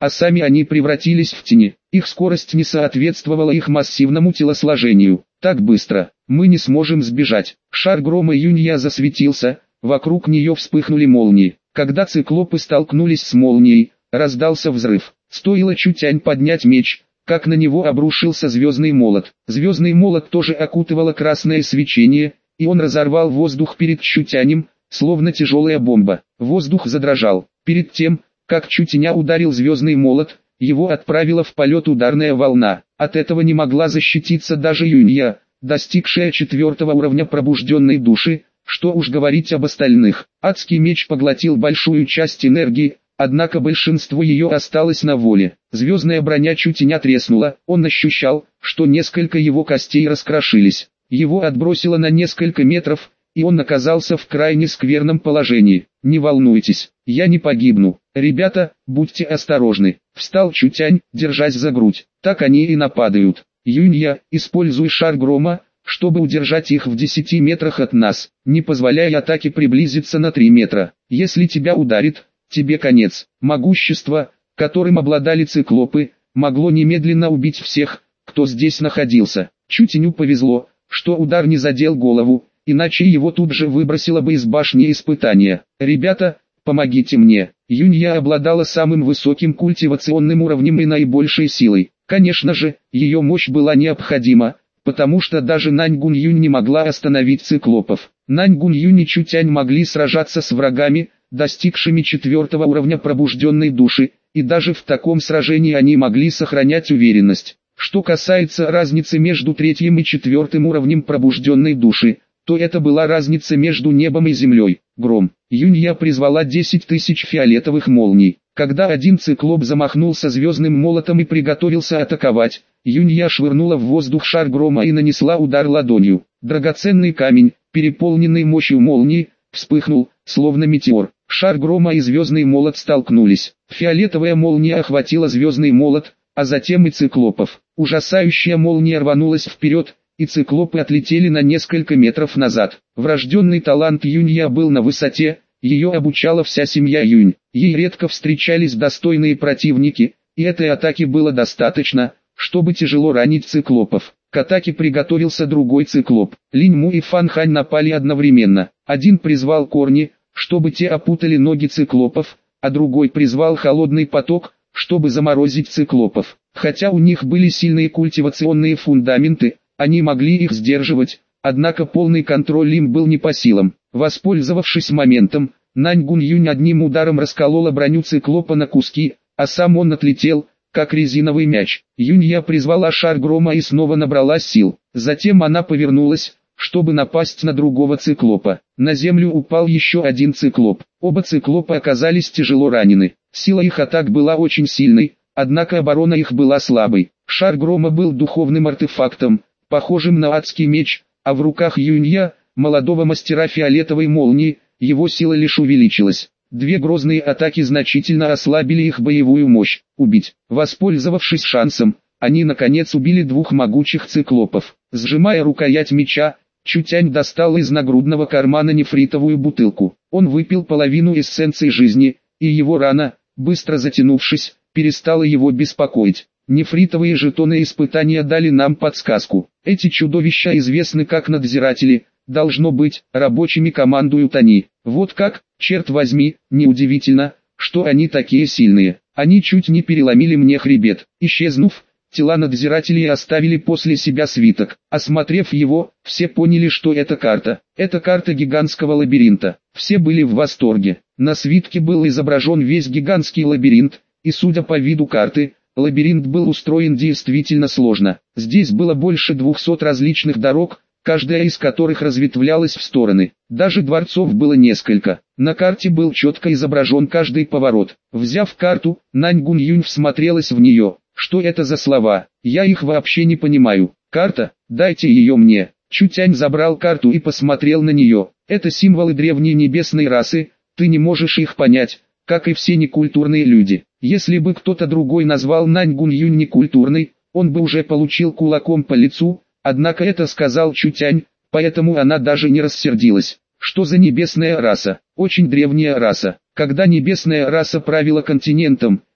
а сами они превратились в тени. Их скорость не соответствовала их массивному телосложению. Так быстро, мы не сможем сбежать. Шар грома Юнья засветился, вокруг нее вспыхнули молнии. Когда циклопы столкнулись с молнией, раздался взрыв. Стоило Чутянь поднять меч, как на него обрушился звездный молот. Звездный молот тоже окутывало красное свечение, и он разорвал воздух перед Чутянем, словно тяжелая бомба. Воздух задрожал. Перед тем, как Чутяня ударил звездный молот, его отправила в полет ударная волна. От этого не могла защититься даже Юнья, достигшая 4-го уровня пробужденной души, что уж говорить об остальных. Адский меч поглотил большую часть энергии, однако большинство ее осталось на воле. Звездная броня Чутяня треснула, он ощущал, что несколько его костей раскрошились. Его отбросило на несколько метров, и он оказался в крайне скверном положении. «Не волнуйтесь, я не погибну. Ребята, будьте осторожны», — встал Чутянь, держась за грудь. «Так они и нападают. Юнья, используй шар грома, чтобы удержать их в 10 метрах от нас, не позволяя атаке приблизиться на 3 метра. Если тебя ударит, тебе конец». Могущество, которым обладали циклопы, могло немедленно убить всех, кто здесь находился. Чутяню повезло, что удар не задел голову, иначе его тут же выбросило бы из башни испытания. «Ребята, помогите мне». Юнья обладала самым высоким культивационным уровнем и наибольшей силой. Конечно же, ее мощь была необходима, потому что даже Нань Гуньюнь не могла остановить циклопов. Нань Гуньюнь и Чутянь могли сражаться с врагами, достигшими 4-го уровня пробужденной души, и даже в таком сражении они могли сохранять уверенность. Что касается разницы между 3-м и 4-м уровнем пробужденной души, то это была разница между небом и землей. Гром. Юнья призвала 10 тысяч фиолетовых молний. Когда один циклоп замахнулся звездным молотом и приготовился атаковать, Юнья швырнула в воздух шар грома и нанесла удар ладонью. Драгоценный камень, переполненный мощью молнии, вспыхнул, словно метеор. Шар грома и звездный молот столкнулись. Фиолетовая молния охватила звездный молот, а затем и циклопов. Ужасающая молния рванулась вперед, и циклопы отлетели на несколько метров назад. Врожденный талант Юнья был на высоте, ее обучала вся семья Юнь. Ей редко встречались достойные противники, и этой атаки было достаточно, чтобы тяжело ранить циклопов. К атаке приготовился другой циклоп. Линь Му и Фан Хань напали одновременно. Один призвал корни, чтобы те опутали ноги циклопов, а другой призвал холодный поток, чтобы заморозить циклопов. Хотя у них были сильные культивационные фундаменты, они могли их сдерживать, однако полный контроль им был не по силам. Воспользовавшись моментом, Нань Гуньюнь одним ударом расколола броню циклопа на куски, а сам он отлетел, как резиновый мяч. Юнья призвала шар грома и снова набрала сил. Затем она повернулась, чтобы напасть на другого циклопа. На землю упал еще один циклоп. Оба циклопа оказались тяжело ранены. Сила их атак была очень сильной, однако оборона их была слабой. Шар грома был духовным артефактом, похожим на адский меч, а в руках Юнья, молодого мастера фиолетовой молнии, его сила лишь увеличилась. Две грозные атаки значительно ослабили их боевую мощь. Убить. Воспользовавшись шансом, они наконец убили двух могучих циклопов. Сжимая рукоять меча, Чутянь достал из нагрудного кармана нефритовую бутылку. Он выпил половину эссенции жизни, и его рана, быстро затянувшись, перестала его беспокоить. Нефритовые жетоны испытания дали нам подсказку. Эти чудовища известны как надзиратели, должно быть, рабочими командуют они. Вот как, черт возьми, неудивительно, что они такие сильные. Они чуть не переломили мне хребет. Исчезнув, тела надзирателей оставили после себя свиток. Осмотрев его, все поняли, что это карта. Это карта гигантского лабиринта. Все были в восторге. На свитке был изображен весь гигантский лабиринт, и судя по виду карты, лабиринт был устроен действительно сложно. Здесь было больше 200 различных дорог, каждая из которых разветвлялась в стороны. Даже дворцов было несколько. На карте был четко изображен каждый поворот. Взяв карту, Нань Гуньюнь всмотрелась в нее. Что это за слова? Я их вообще не понимаю. Карта? Дайте ее мне. Чутянь забрал карту и посмотрел на нее. Это символы древней небесной расы, ты не можешь их понять, как и все некультурные люди. Если бы кто-то другой назвал Нань Гуньюнь некультурной, он бы уже получил кулаком по лицу, однако это сказал Чутянь, поэтому она даже не рассердилась. Что за небесная раса? Очень древняя раса. Когда небесная раса правила континентом,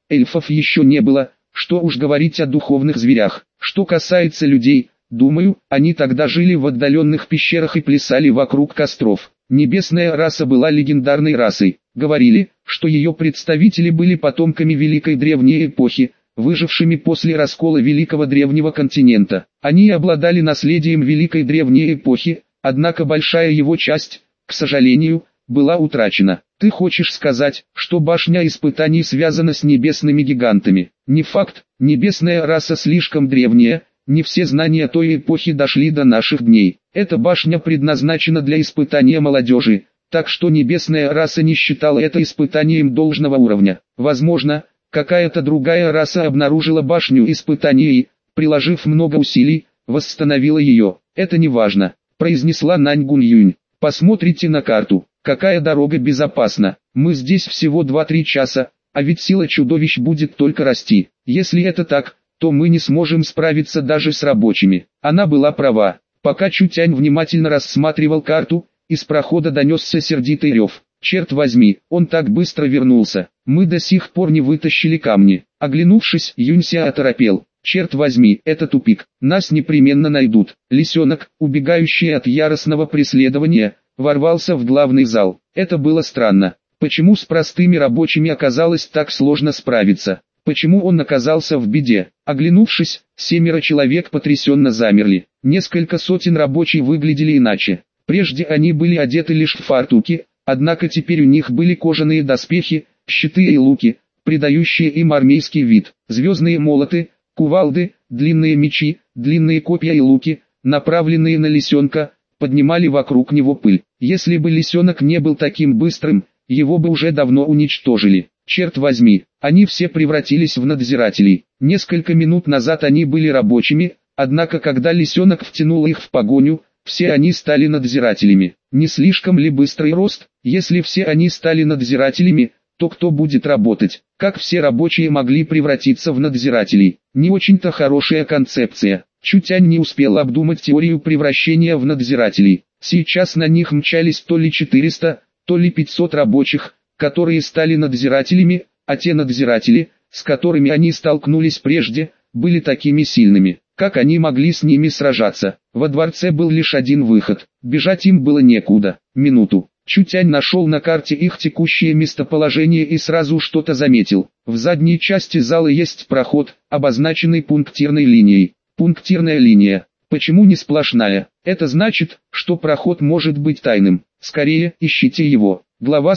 эльфов еще не было, что уж говорить о духовных зверях. Что касается людей, думаю, они тогда жили в отдаленных пещерах и плясали вокруг костров. Небесная раса была легендарной расой. Говорили, что ее представители были потомками Великой Древней Эпохи, выжившими после раскола Великого Древнего Континента. Они обладали наследием Великой Древней Эпохи, однако большая его часть, к сожалению, была утрачена. Ты хочешь сказать, что башня испытаний связана с небесными гигантами? Не факт, небесная раса слишком древняя, не все знания той эпохи дошли до наших дней. Эта башня предназначена для испытания молодежи, так что небесная раса не считала это испытанием должного уровня. Возможно, какая-то другая раса обнаружила башню испытаний и, приложив много усилий, восстановила ее. Это не важно, произнесла Нань Гунь-Юнь. Посмотрите на карту, какая дорога безопасна. Мы здесь всего 2-3 часа, а ведь сила чудовищ будет только расти. Если это так, то мы не сможем справиться даже с рабочими. Она была права. Пока Чутянь внимательно рассматривал карту, из прохода донесся сердитый рев. Черт возьми, он так быстро вернулся. Мы до сих пор не вытащили камни. Оглянувшись, Юнься оторопел. Черт возьми, это тупик. Нас непременно найдут. Лисенок, убегающий от яростного преследования, ворвался в главный зал. Это было странно. Почему с простыми рабочими оказалось так сложно справиться? Почему он оказался в беде? Оглянувшись, 7 человек потрясенно замерли. Несколько сотен рабочих выглядели иначе. Прежде они были одеты лишь в фартуки, однако теперь у них были кожаные доспехи, щиты и луки, придающие им армейский вид. Звездные молоты, кувалды, длинные мечи, длинные копья и луки, направленные на лисенка, поднимали вокруг него пыль. Если бы лисенок не был таким быстрым, его бы уже давно уничтожили. Черт возьми, они все превратились в надзирателей. Несколько минут назад они были рабочими, однако когда лисенок втянул их в погоню, все они стали надзирателями. Не слишком ли быстрый рост? Если все они стали надзирателями, то кто будет работать? Как все рабочие могли превратиться в надзирателей? Не очень-то хорошая концепция. Чутянь не успел обдумать теорию превращения в надзирателей. Сейчас на них мчались то ли 400, то ли 500 рабочих, которые стали надзирателями, а те надзиратели, с которыми они столкнулись прежде, были такими сильными. Как они могли с ними сражаться? Во дворце был лишь один выход. Бежать им было некуда. Минуту. Чутянь нашел на карте их текущее местоположение и сразу что-то заметил. В задней части зала есть проход, обозначенный пунктирной линией. Пунктирная линия. Почему не сплошная? Это значит, что проход может быть тайным. Скорее, ищите его. Глава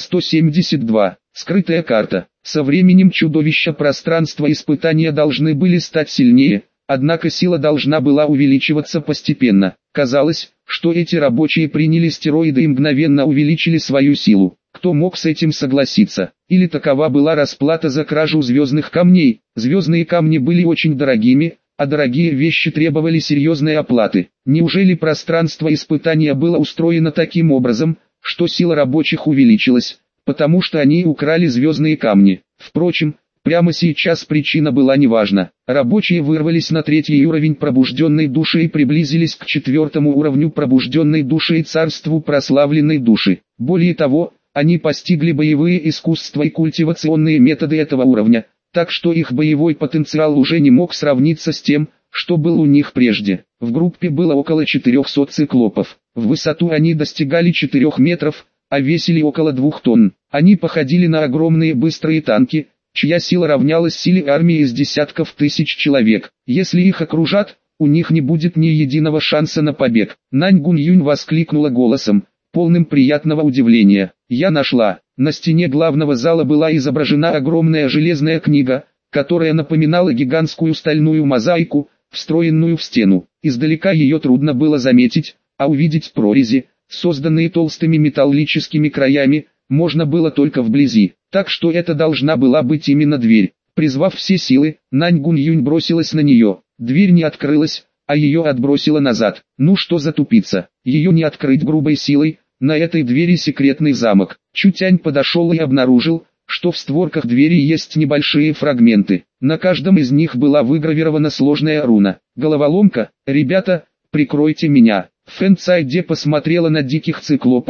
172. Скрытая карта. Со временем чудовища пространства испытания должны были стать сильнее, однако сила должна была увеличиваться постепенно. Казалось, что эти рабочие приняли стероиды и мгновенно увеличили свою силу. Кто мог с этим согласиться? Или такова была расплата за кражу звездных камней? Звездные камни были очень дорогими, а дорогие вещи требовали серьезной оплаты. Неужели пространство испытания было устроено таким образом, что сила рабочих увеличилась, потому что они украли звездные камни? Впрочем, прямо сейчас причина была неважна. Рабочие вырвались на 3-й уровень пробужденной души и приблизились к 4-му уровню пробужденной души и царству прославленной души. Более того, они постигли боевые искусства и культивационные методы этого уровня, так что их боевой потенциал уже не мог сравниться с тем, что был у них прежде. В группе было около 400 циклопов. В высоту они достигали 4 метров, а весили около 2 тонн. Они походили на огромные быстрые танки, чья сила равнялась силе армии из десятков тысяч человек. Если их окружат, у них не будет ни единого шанса на побег. Нань Гунь-Юнь воскликнула голосом, полным приятного удивления. Я нашла. На стене главного зала была изображена огромная железная книга, которая напоминала гигантскую стальную мозаику, встроенную в стену. Издалека ее трудно было заметить, а увидеть прорези, созданные толстыми металлическими краями, можно было только вблизи. Так что это должна была быть именно дверь. Призвав все силы, Нань Гунь-Юнь бросилась на нее. Дверь не открылась, а ее отбросило назад. Ну что за тупица? Ее не открыть грубой силой. На этой двери секретный замок. Чутянь подошел и обнаружил, что в створках двери есть небольшие фрагменты. На каждом из них была выгравирована сложная руна. Головоломка. Ребята, прикройте меня. Фэн Цайде посмотрела на диких циклопов,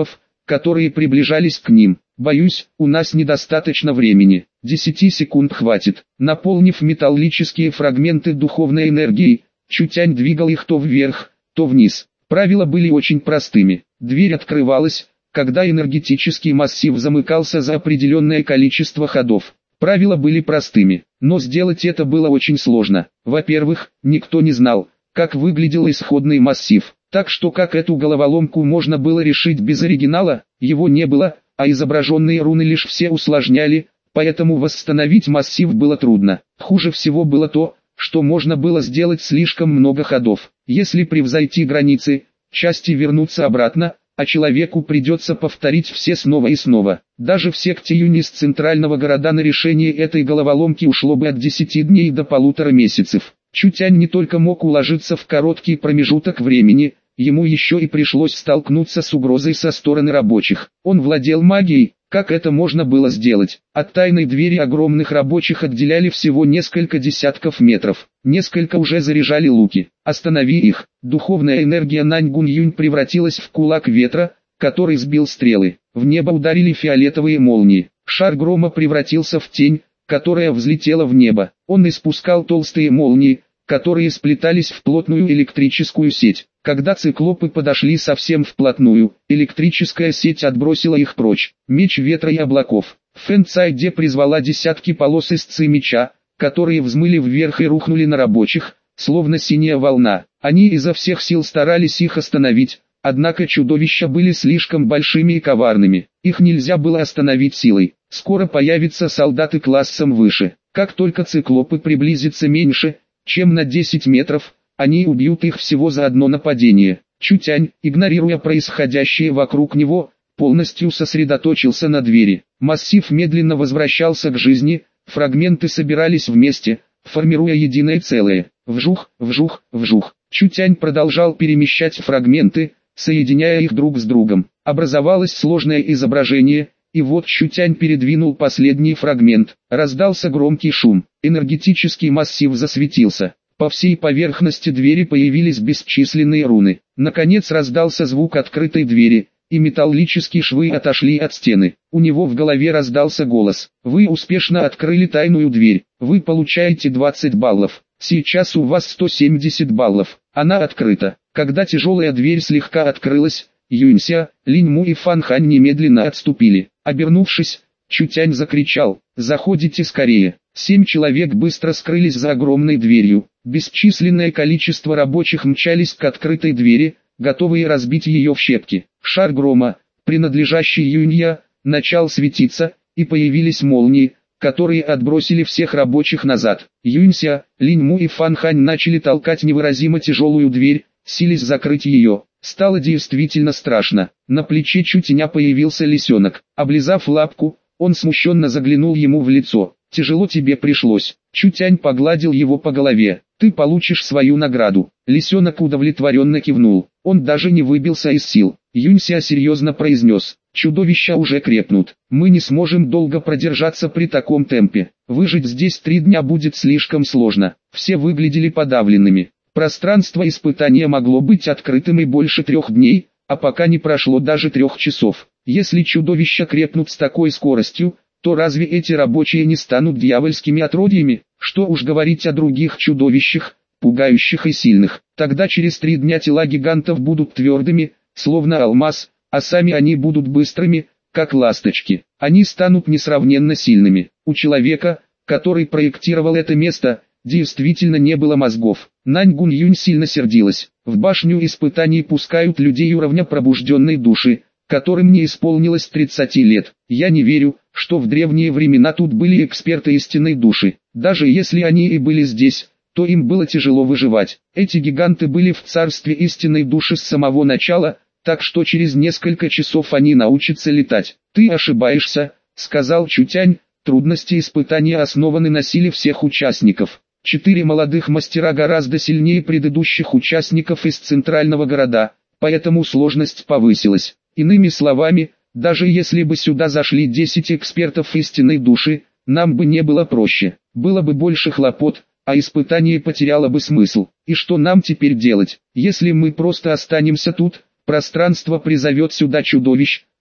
которые приближались к ним. Боюсь, у нас недостаточно времени. 10 секунд хватит. Наполнив металлические фрагменты духовной энергией, Чутянь двигал их то вверх, то вниз. Правила были очень простыми. Дверь открывалась, когда энергетический массив замыкался за определенное количество ходов. Правила были простыми, но сделать это было очень сложно. Во-первых, никто не знал, как выглядел исходный массив. Так что как эту головоломку можно было решить без оригинала, его не было, а изображенные руны лишь все усложняли, поэтому восстановить массив было трудно. Хуже всего было то, что можно было сделать слишком много ходов. Если превзойти границы, части вернутся обратно, а человеку придется повторить все снова и снова. Даже в секте Юнь из центрального города на решение этой головоломки ушло бы от 10 дней до 1,5 месяцев. Чутянь не только мог уложиться в короткий промежуток времени, ему еще и пришлось столкнуться с угрозой со стороны рабочих. Он владел магией. Как это можно было сделать? От тайной двери огромных рабочих отделяли всего несколько десятков метров. Несколько уже заряжали луки. Останови их. Духовная энергия Наньгун Юнь превратилась в кулак ветра, который сбил стрелы. В небо ударили фиолетовые молнии. Шар грома превратился в тень, которая взлетела в небо. Он испускал толстые молнии, которые сплетались в плотную электрическую сеть. Когда циклопы подошли совсем вплотную, электрическая сеть отбросила их прочь. Меч ветра и облаков. Фэн Цайде призвала десятки полос из ци меча, которые взмыли вверх и рухнули на рабочих, словно синяя волна. Они изо всех сил старались их остановить, однако чудовища были слишком большими и коварными. Их нельзя было остановить силой. Скоро появятся солдаты классом выше. Как только циклопы приблизятся меньше, чем на 10 метров, они убьют их всего за одно нападение. Чутянь, игнорируя происходящее вокруг него, полностью сосредоточился на двери. Массив медленно возвращался к жизни, фрагменты собирались вместе, формируя единое целое. Вжух, вжух, вжух. Чутянь продолжал перемещать фрагменты, соединяя их друг с другом. Образовалось сложное изображение, и вот Чутянь передвинул последний фрагмент. Раздался громкий шум. Энергетический массив засветился. По всей поверхности двери появились бесчисленные руны. Наконец раздался звук открытой двери, и металлические швы отошли от стены. У него в голове раздался голос. Вы успешно открыли тайную дверь. Вы получаете 20 баллов. Сейчас у вас 170 баллов. Она открыта. Когда тяжелая дверь слегка открылась, Юнься, Линьму и Фан Хань немедленно отступили. Обернувшись, Чутянь закричал: «Заходите скорее!» 7 человек быстро скрылись за огромной дверью. Бесчисленное количество рабочих мчались к открытой двери, готовые разбить ее в щепки. Шар грома, принадлежащий Юнья, начал светиться, и появились молнии, которые отбросили всех рабочих назад. Юнься, Линьму и Фан Хань начали толкать невыразимо тяжелую дверь, силясь закрыть ее. Стало действительно страшно. На плече Чутяня появился лисенок. Облизав лапку, он смущенно заглянул ему в лицо. «Тяжело тебе пришлось». Чутянь погладил его по голове. «Ты получишь свою награду». Лисенок удовлетворенно кивнул. Он даже не выбился из сил. Юнься серьезно произнес: «Чудовища уже крепнут. Мы не сможем долго продержаться при таком темпе. Выжить здесь 3 дня будет слишком сложно». Все выглядели подавленными. Пространство испытания могло быть открытым и больше 3 дней, а пока не прошло даже 3 часов. Если чудовища крепнут с такой скоростью, то разве эти рабочие не станут дьявольскими отродьями? Что уж говорить о других чудовищах, пугающих и сильных. Тогда через 3 дня тела гигантов будут твердыми, словно алмаз, а сами они будут быстрыми, как ласточки. Они станут несравненно сильными. У человека, который проектировал это место, действительно не было мозгов. Наньгун Юнь сильно сердилась. В башню испытаний пускают людей уровня пробужденной души, которым не исполнилось 30 лет. Я не верю, что в древние времена тут были эксперты истинной души. Даже если они и были здесь, то им было тяжело выживать. Эти гиганты были в царстве истинной души с самого начала, так что через несколько часов они научатся летать. «Ты ошибаешься», — сказал Чутянь. «Трудности испытания основаны на силе всех участников. 4 молодых мастера гораздо сильнее предыдущих участников из центрального города, поэтому сложность повысилась. Иными словами, даже если бы сюда зашли 10 экспертов истинной души, нам бы не было проще, было бы больше хлопот, а испытание потеряло бы смысл. И что нам теперь делать? Если мы просто останемся тут, пространство призовет сюда чудовищ,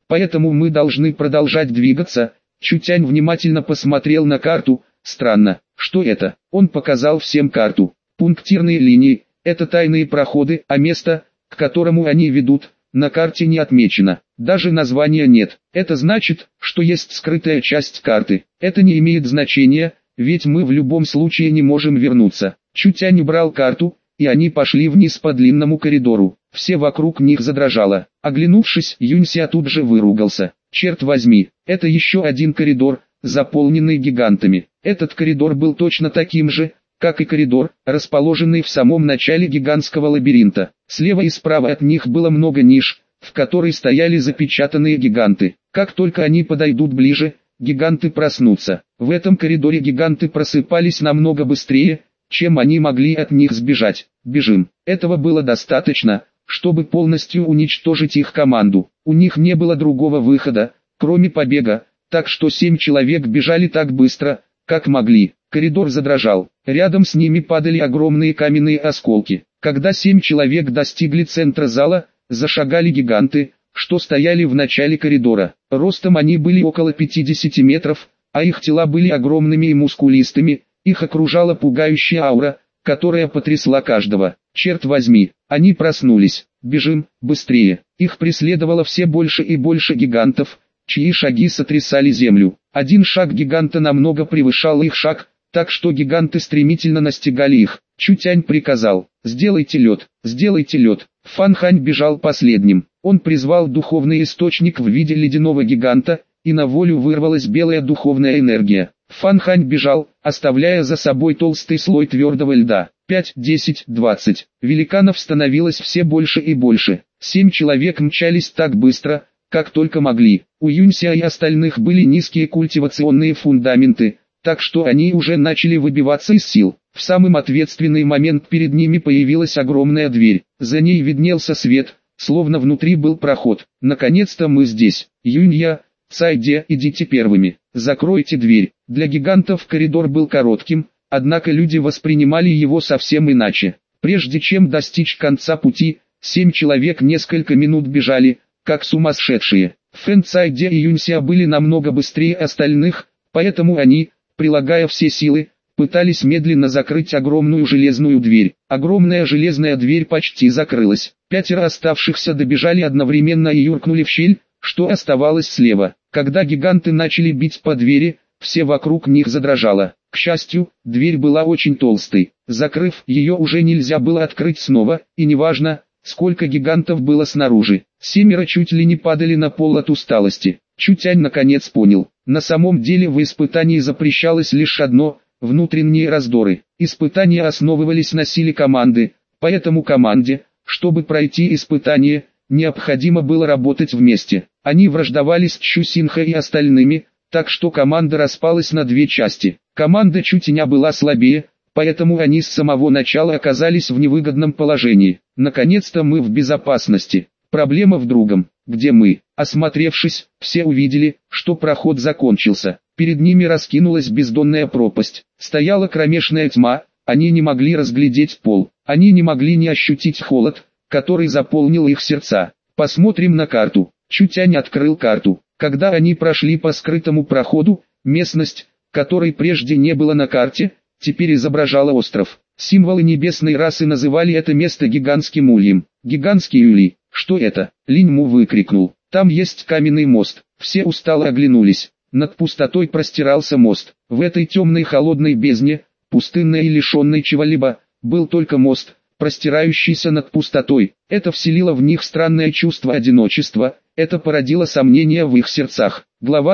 поэтому мы должны продолжать двигаться. Чутянь внимательно посмотрел на карту. Странно, что это? Он показал всем карту. Пунктирные линии – это тайные проходы, а место, к которому они ведут, на карте не отмечено. Даже названия нет. Это значит, что есть скрытая часть карты. Это не имеет значения, ведь мы в любом случае не можем вернуться. Чутянь убрал карту, и они пошли вниз по длинному коридору. Все вокруг них задрожало. Оглянувшись, Юнься тут же выругался. Черт возьми, это еще один коридор, заполненный гигантами. Этот коридор был точно таким же, как и коридор, расположенный в самом начале гигантского лабиринта. Слева и справа от них было много ниш, в которой стояли запечатанные гиганты. Как только они подойдут ближе, гиганты проснутся. В этом коридоре гиганты просыпались намного быстрее, чем они могли от них сбежать. Бежим. Этого было достаточно, чтобы полностью уничтожить их команду. У них не было другого выхода, кроме побега, так что 7 человек бежали так быстро, как могли. Коридор задрожал. Рядом с ними падали огромные каменные осколки. Когда 7 человек достигли центра зала, зашагали гиганты, что стояли в начале коридора. Ростом они были около 50 метров, а их тела были огромными и мускулистыми. Их окружала пугающая аура, которая потрясла каждого. Черт возьми, они проснулись. Бежим, быстрее. Их преследовало все больше и больше гигантов, чьи шаги сотрясали землю. Один шаг гиганта намного превышал их шаг, так что гиганты стремительно настигали их. Чутянь приказал: сделайте лед, сделайте лед. Фан Хань бежал последним. Он призвал духовный источник в виде ледяного гиганта, и на волю вырвалась белая духовная энергия. Фан Хань бежал, оставляя за собой толстый слой твердого льда. 5, 10, 20. Великанов становилось все больше и больше. 7 человек мчались так быстро, как только могли. У Юнься и остальных были низкие культивационные фундаменты, так что они уже начали выбиваться из сил. В самый ответственный момент перед ними появилась огромная дверь. За ней виднелся свет, словно внутри был проход. Наконец-то мы здесь. Юнья, Цайде, идите первыми. Закройте дверь. Для гигантов коридор был коротким, однако люди воспринимали его совсем иначе. Прежде чем достичь конца пути, 7 человек несколько минут бежали, как сумасшедшие. Фэн Цайде и Юнься были намного быстрее остальных, поэтому они, прилагая все силы, пытались медленно закрыть огромную железную дверь. Огромная железная дверь почти закрылась. 5 оставшихся добежали одновременно и юркнули в щель, что оставалось слева. Когда гиганты начали бить по двери, все вокруг них задрожало. К счастью, дверь была очень толстой. Закрыв ее, уже нельзя было открыть снова, и неважно, сколько гигантов было снаружи. 7 чуть ли не падали на пол от усталости. Чутянь наконец понял. На самом деле в испытании запрещалось лишь одно – внутренние раздоры. Испытания основывались на силе команды, поэтому команде, чтобы пройти испытание, необходимо было работать вместе. Они враждовали с Чусинхо и остальными, так что команда распалась на 2 части. Команда Чутяня была слабее, поэтому они с самого начала оказались в невыгодном положении. Наконец-то мы в безопасности. Проблема в другом. Где мы? Осмотревшись, все увидели, что проход закончился. Перед ними раскинулась бездонная пропасть. Стояла кромешная тьма, они не могли разглядеть пол. Они не могли не ощутить холод, который заполнил их сердца. Посмотрим на карту. Чутянь открыл карту. Когда они прошли по скрытому проходу, местность, которой прежде не было на карте, теперь изображала остров. Символы небесной расы называли это место гигантским ульем. Гигантский улей. Что это? Линь Му выкрикнул. Там есть каменный мост. Все устало оглянулись. Над пустотой простирался мост. В этой темной холодной бездне, пустынной и лишенной чего-либо, был только мост, простирающийся над пустотой. Это вселило в них странное чувство одиночества, это породило сомнения в их сердцах. Глава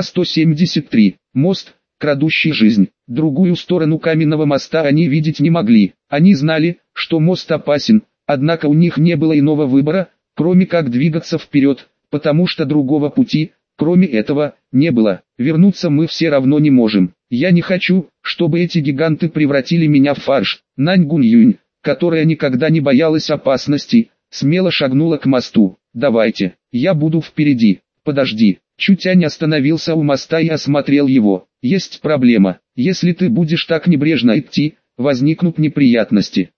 173. Мост, крадущий жизнь. Другую сторону каменного моста они видеть не могли. Они знали, что мост опасен, однако у них не было иного выбора, кроме как двигаться вперед, потому что другого пути, кроме этого, не было. Вернуться мы все равно не можем. Я не хочу, чтобы эти гиганты превратили меня в фарш. Нань Гунь-Юнь, которая никогда не боялась опасностей, смело шагнула к мосту. Давайте, я буду впереди. Подожди. Чутянь остановился у моста и осмотрел его. Есть проблема. Если ты будешь так небрежно идти, возникнут неприятности.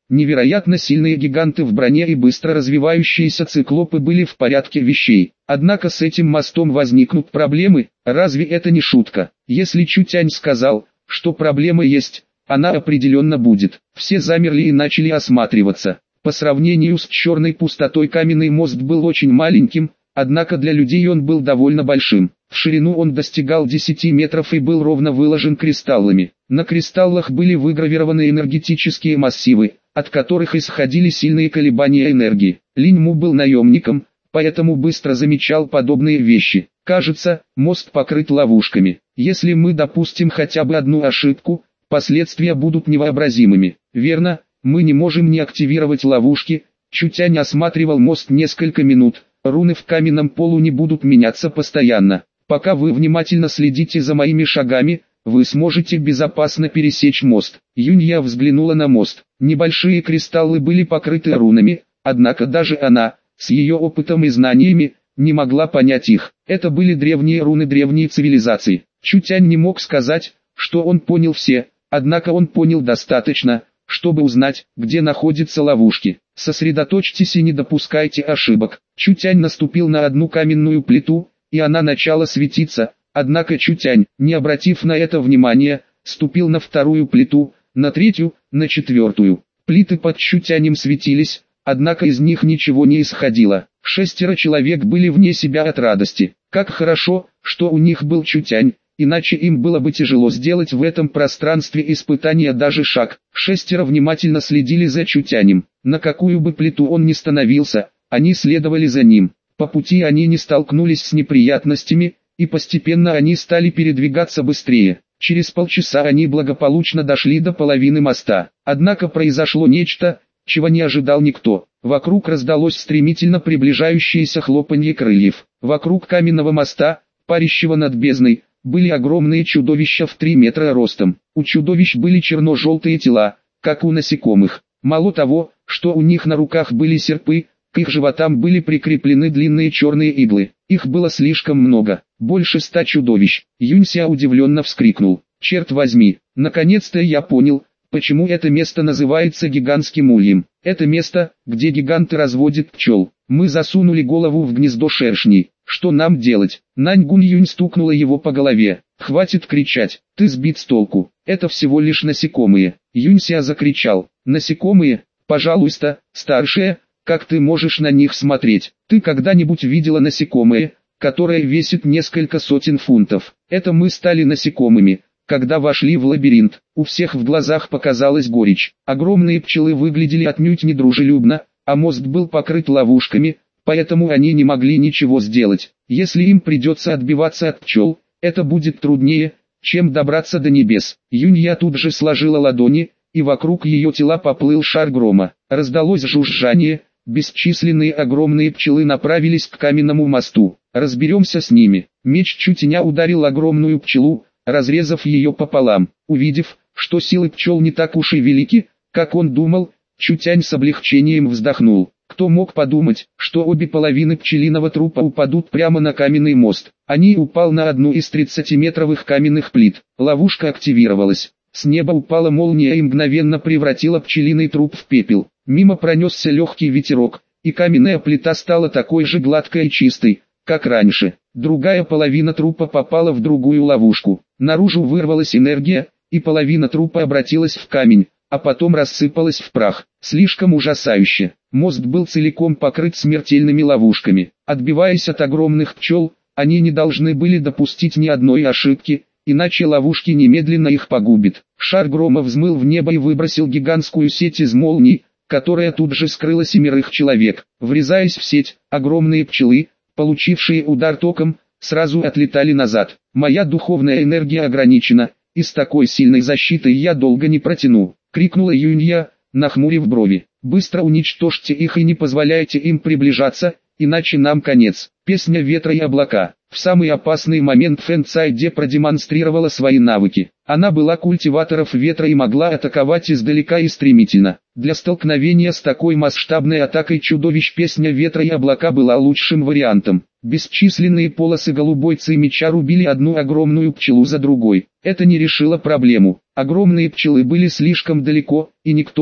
Невероятно сильные гиганты в броне и быстро развивающиеся циклопы были в порядке вещей. Однако с этим мостом возникнут проблемы, разве это не шутка? Если Чутянь сказал, что проблема есть, она определенно будет. Все замерли и начали осматриваться. По сравнению с черной пустотой каменный мост был очень маленьким, однако для людей он был довольно большим. В ширину он достигал 10 метров и был ровно выложен кристаллами. На кристаллах были выгравированы энергетические массивы, от которых исходили сильные колебания энергии. Линь Му был наемником, поэтому быстро замечал подобные вещи. Кажется, мост покрыт ловушками. Если мы допустим хотя бы одну ошибку, последствия будут невообразимыми. Верно, мы не можем не активировать ловушки. Чутянь осматривал мост несколько минут. Руны в каменном полу не будут меняться постоянно. Пока вы внимательно следите за моими шагами, вы сможете безопасно пересечь мост. Юнья взглянула на мост. Небольшие кристаллы были покрыты рунами, однако даже она, с ее опытом и знаниями, не могла понять их. Это были древние руны древней цивилизации. Чутянь не мог сказать, что он понял все, однако он понял достаточно, чтобы узнать, где находятся ловушки. Сосредоточьтесь и не допускайте ошибок. Чутянь наступил на одну каменную плиту, и она начала светиться, однако Чутянь, не обратив на это внимания, ступил на вторую плиту, на третью, на четвертую. Плиты под Чутянем светились, однако из них ничего не исходило. 6 человек были вне себя от радости. Как хорошо, что у них был Чутянь, иначе им было бы тяжело сделать в этом пространстве испытания даже шаг. 6 внимательно следили за Чутянем. На какую бы плиту он ни становился, они следовали за ним. По пути они не столкнулись с неприятностями, и постепенно они стали передвигаться быстрее. Через полчаса они благополучно дошли до половины моста. Однако произошло нечто, чего не ожидал никто. Вокруг раздалось стремительно приближающееся хлопанье крыльев. Вокруг каменного моста, парящего над бездной, были огромные чудовища в 3 метра ростом. У чудовищ были черно-желтые тела, как у насекомых. Мало того, что у них на руках были серпы, к их животам были прикреплены длинные черные иглы. Их было слишком много, больше 100 чудовищ. Юнься удивленно вскрикнул. Черт возьми, наконец-то я понял, почему это место называется гигантским ульем. Это место, где гиганты разводят пчел. Мы засунули голову в гнездо шершней. Что нам делать? Нань Гунь-Юнь стукнула его по голове. Хватит кричать, ты сбит с толку. Это всего лишь насекомые. Юнься закричал. Насекомые? Пожалуйста, старшая, как ты можешь на них смотреть? Ты когда-нибудь видела насекомое, которое весит несколько сотен фунтов? Это мы стали насекомыми, когда вошли в лабиринт. У всех в глазах показалась горечь. Огромные пчелы выглядели отнюдь недружелюбно, а мост был покрыт ловушками, поэтому они не могли ничего сделать. Если им придется отбиваться от пчел, это будет труднее, чем добраться до небес. Юнья тут же сложила ладони, и вокруг ее тела поплыл шар грома. Раздалось жужжание, бесчисленные огромные пчелы направились к каменному мосту. Разберемся с ними. Меч Чутяня ударил огромную пчелу, разрезав ее пополам. Увидев, что силы пчел не так уж и велики, как он думал, Чутянь с облегчением вздохнул. Кто мог подумать, что обе половины пчелиного трупа упадут прямо на каменный мост. Они упал на одну из 30-метровых каменных плит. Ловушка активировалась. С неба упала молния и мгновенно превратила пчелиный труп в пепел. Мимо пронесся легкий ветерок, и каменная плита стала такой же гладкой и чистой, как раньше. Другая половина трупа попала в другую ловушку. Наружу вырвалась энергия, и половина трупа обратилась в камень, а потом рассыпалась в прах. Слишком ужасающе. Мост был целиком покрыт смертельными ловушками. Отбиваясь от огромных пчел, они не должны были допустить ни одной ошибки, иначе ловушки немедленно их погубит. Шар грома взмыл в небо и выбросил гигантскую сеть из молний, которая тут же скрыла 7 человек. Врезаясь в сеть, огромные пчелы, получившие удар током, сразу отлетали назад. Моя духовная энергия ограничена, и с такой сильной защитой я долго не протяну, крикнула Юнья, нахмурив брови. Быстро уничтожьте их и не позволяйте им приближаться, иначе нам конец. Песня ветра и облака. В самый опасный момент Фэн Цайде продемонстрировала свои навыки. Она была культиватором ветра и могла атаковать издалека и стремительно. Для столкновения с такой масштабной атакой чудовищ песня ветра и облака была лучшим вариантом. Бесчисленные полосы голубой ци меча рубили одну огромную пчелу за другой. Это не решило проблему. Огромные пчелы были слишком далеко, и никто,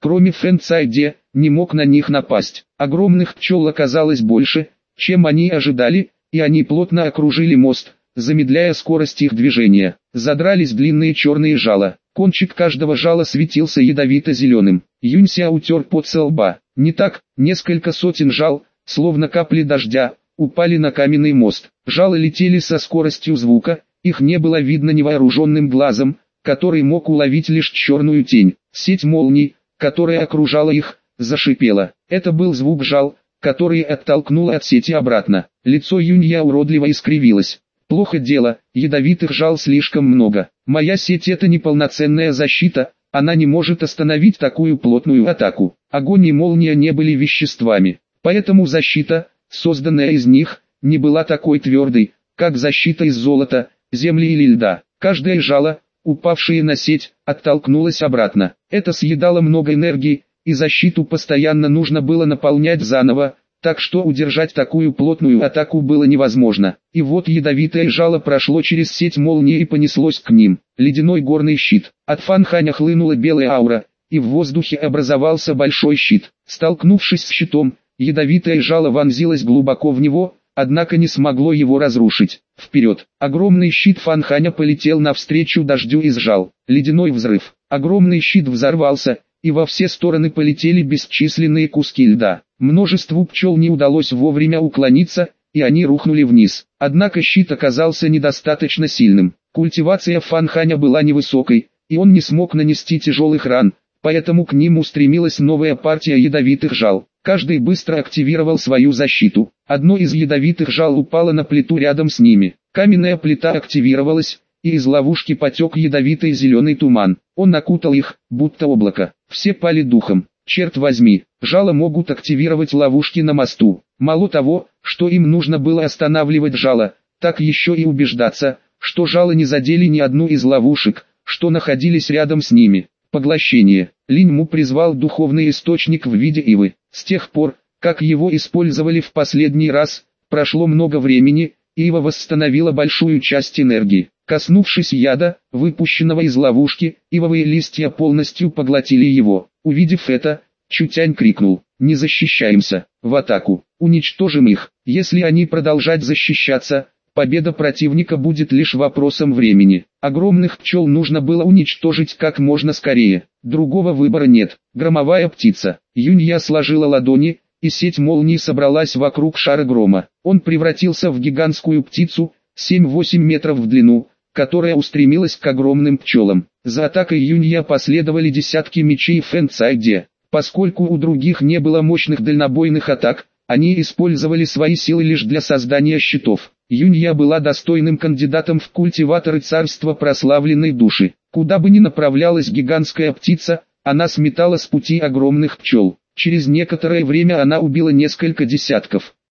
кроме Фэн Цайде, не мог на них напасть. Огромных пчел оказалось больше, чем они ожидали, и они плотно окружили мост, замедляя скорость их движения. Задрались длинные черные жала. Кончик каждого жала светился ядовито-зеленым. Юнься утер пот со лба. Не так, несколько сотен жал, словно капли дождя, упали на каменный мост. Жало летели со скоростью звука, их не было видно невооруженным глазом, который мог уловить лишь черную тень. Сеть молний, которая окружала их, зашипела. Это был звук жал, который оттолкнул от сети обратно. Лицо Юнья уродливо искривилось. Плохо дело, ядовитых жал слишком много. Моя сеть — это неполноценная защита, она не может остановить такую плотную атаку. Огонь и молния не были веществами, поэтому защита, созданная из них, не была такой твердой, как защита из золота, земли или льда. Каждое жало, упавшее на сеть, оттолкнулось обратно. Это съедало много энергии, и защиту постоянно нужно было наполнять заново, так что удержать такую плотную атаку было невозможно. И вот ядовитое жало прошло через сеть молнии и понеслось к ним. Ледяной горный щит. От Фанханя хлынула белая аура, и в воздухе образовался большой щит. Столкнувшись с щитом, ядовитое жало вонзилось глубоко в него, однако не смогло его разрушить. Вперед! Огромный щит Фанханя полетел навстречу дождю из жал. Ледяной взрыв. Огромный щит взорвался, и во все стороны полетели бесчисленные куски льда. Множеству пчел не удалось вовремя уклониться, и они рухнули вниз. Однако щит оказался недостаточно сильным. Культивация Фанханя была невысокой, и он не смог нанести тяжелых ран, поэтому к ним устремилась новая партия ядовитых жал. Каждый быстро активировал свою защиту. Одно из ядовитых жал упало на плиту рядом с ними. Каменная плита активировалась, и из ловушки потек ядовитый зеленый туман. Он окутал их, будто облако. Все пали духом. Черт возьми, жало могут активировать ловушки на мосту. Мало того, что им нужно было останавливать жало, так еще и убеждаться, что жало не задели ни одну из ловушек, что находились рядом с ними. Поглощение. Линьму призвал духовный источник в виде ивы. С тех пор, как его использовали в последний раз, прошло много времени, и ива восстановила большую часть энергии. Коснувшись яда, выпущенного из ловушки, ивовые листья полностью поглотили его. Увидев это, Чутянь крикнул: «Не защищаемся, в атаку, уничтожим их». Если они продолжать защищаться, победа противника будет лишь вопросом времени. Огромных пчел нужно было уничтожить как можно скорее. Другого выбора нет. Громовая птица. Юнья сложила ладони, и сеть молний собралась вокруг шара грома. Он превратился в гигантскую птицу, 7-8 метров в длину, которая устремилась к огромным пчелам. За атакой Юнья последовали десятки мечей Фэн Цайде. Поскольку у других не было мощных дальнобойных атак, они использовали свои силы лишь для создания щитов. Юнья была достойным кандидатом в культиваторы царства прославленной души. Куда бы ни направлялась гигантская птица, она сметала с пути огромных пчел. Через некоторое время она убила несколько десятков.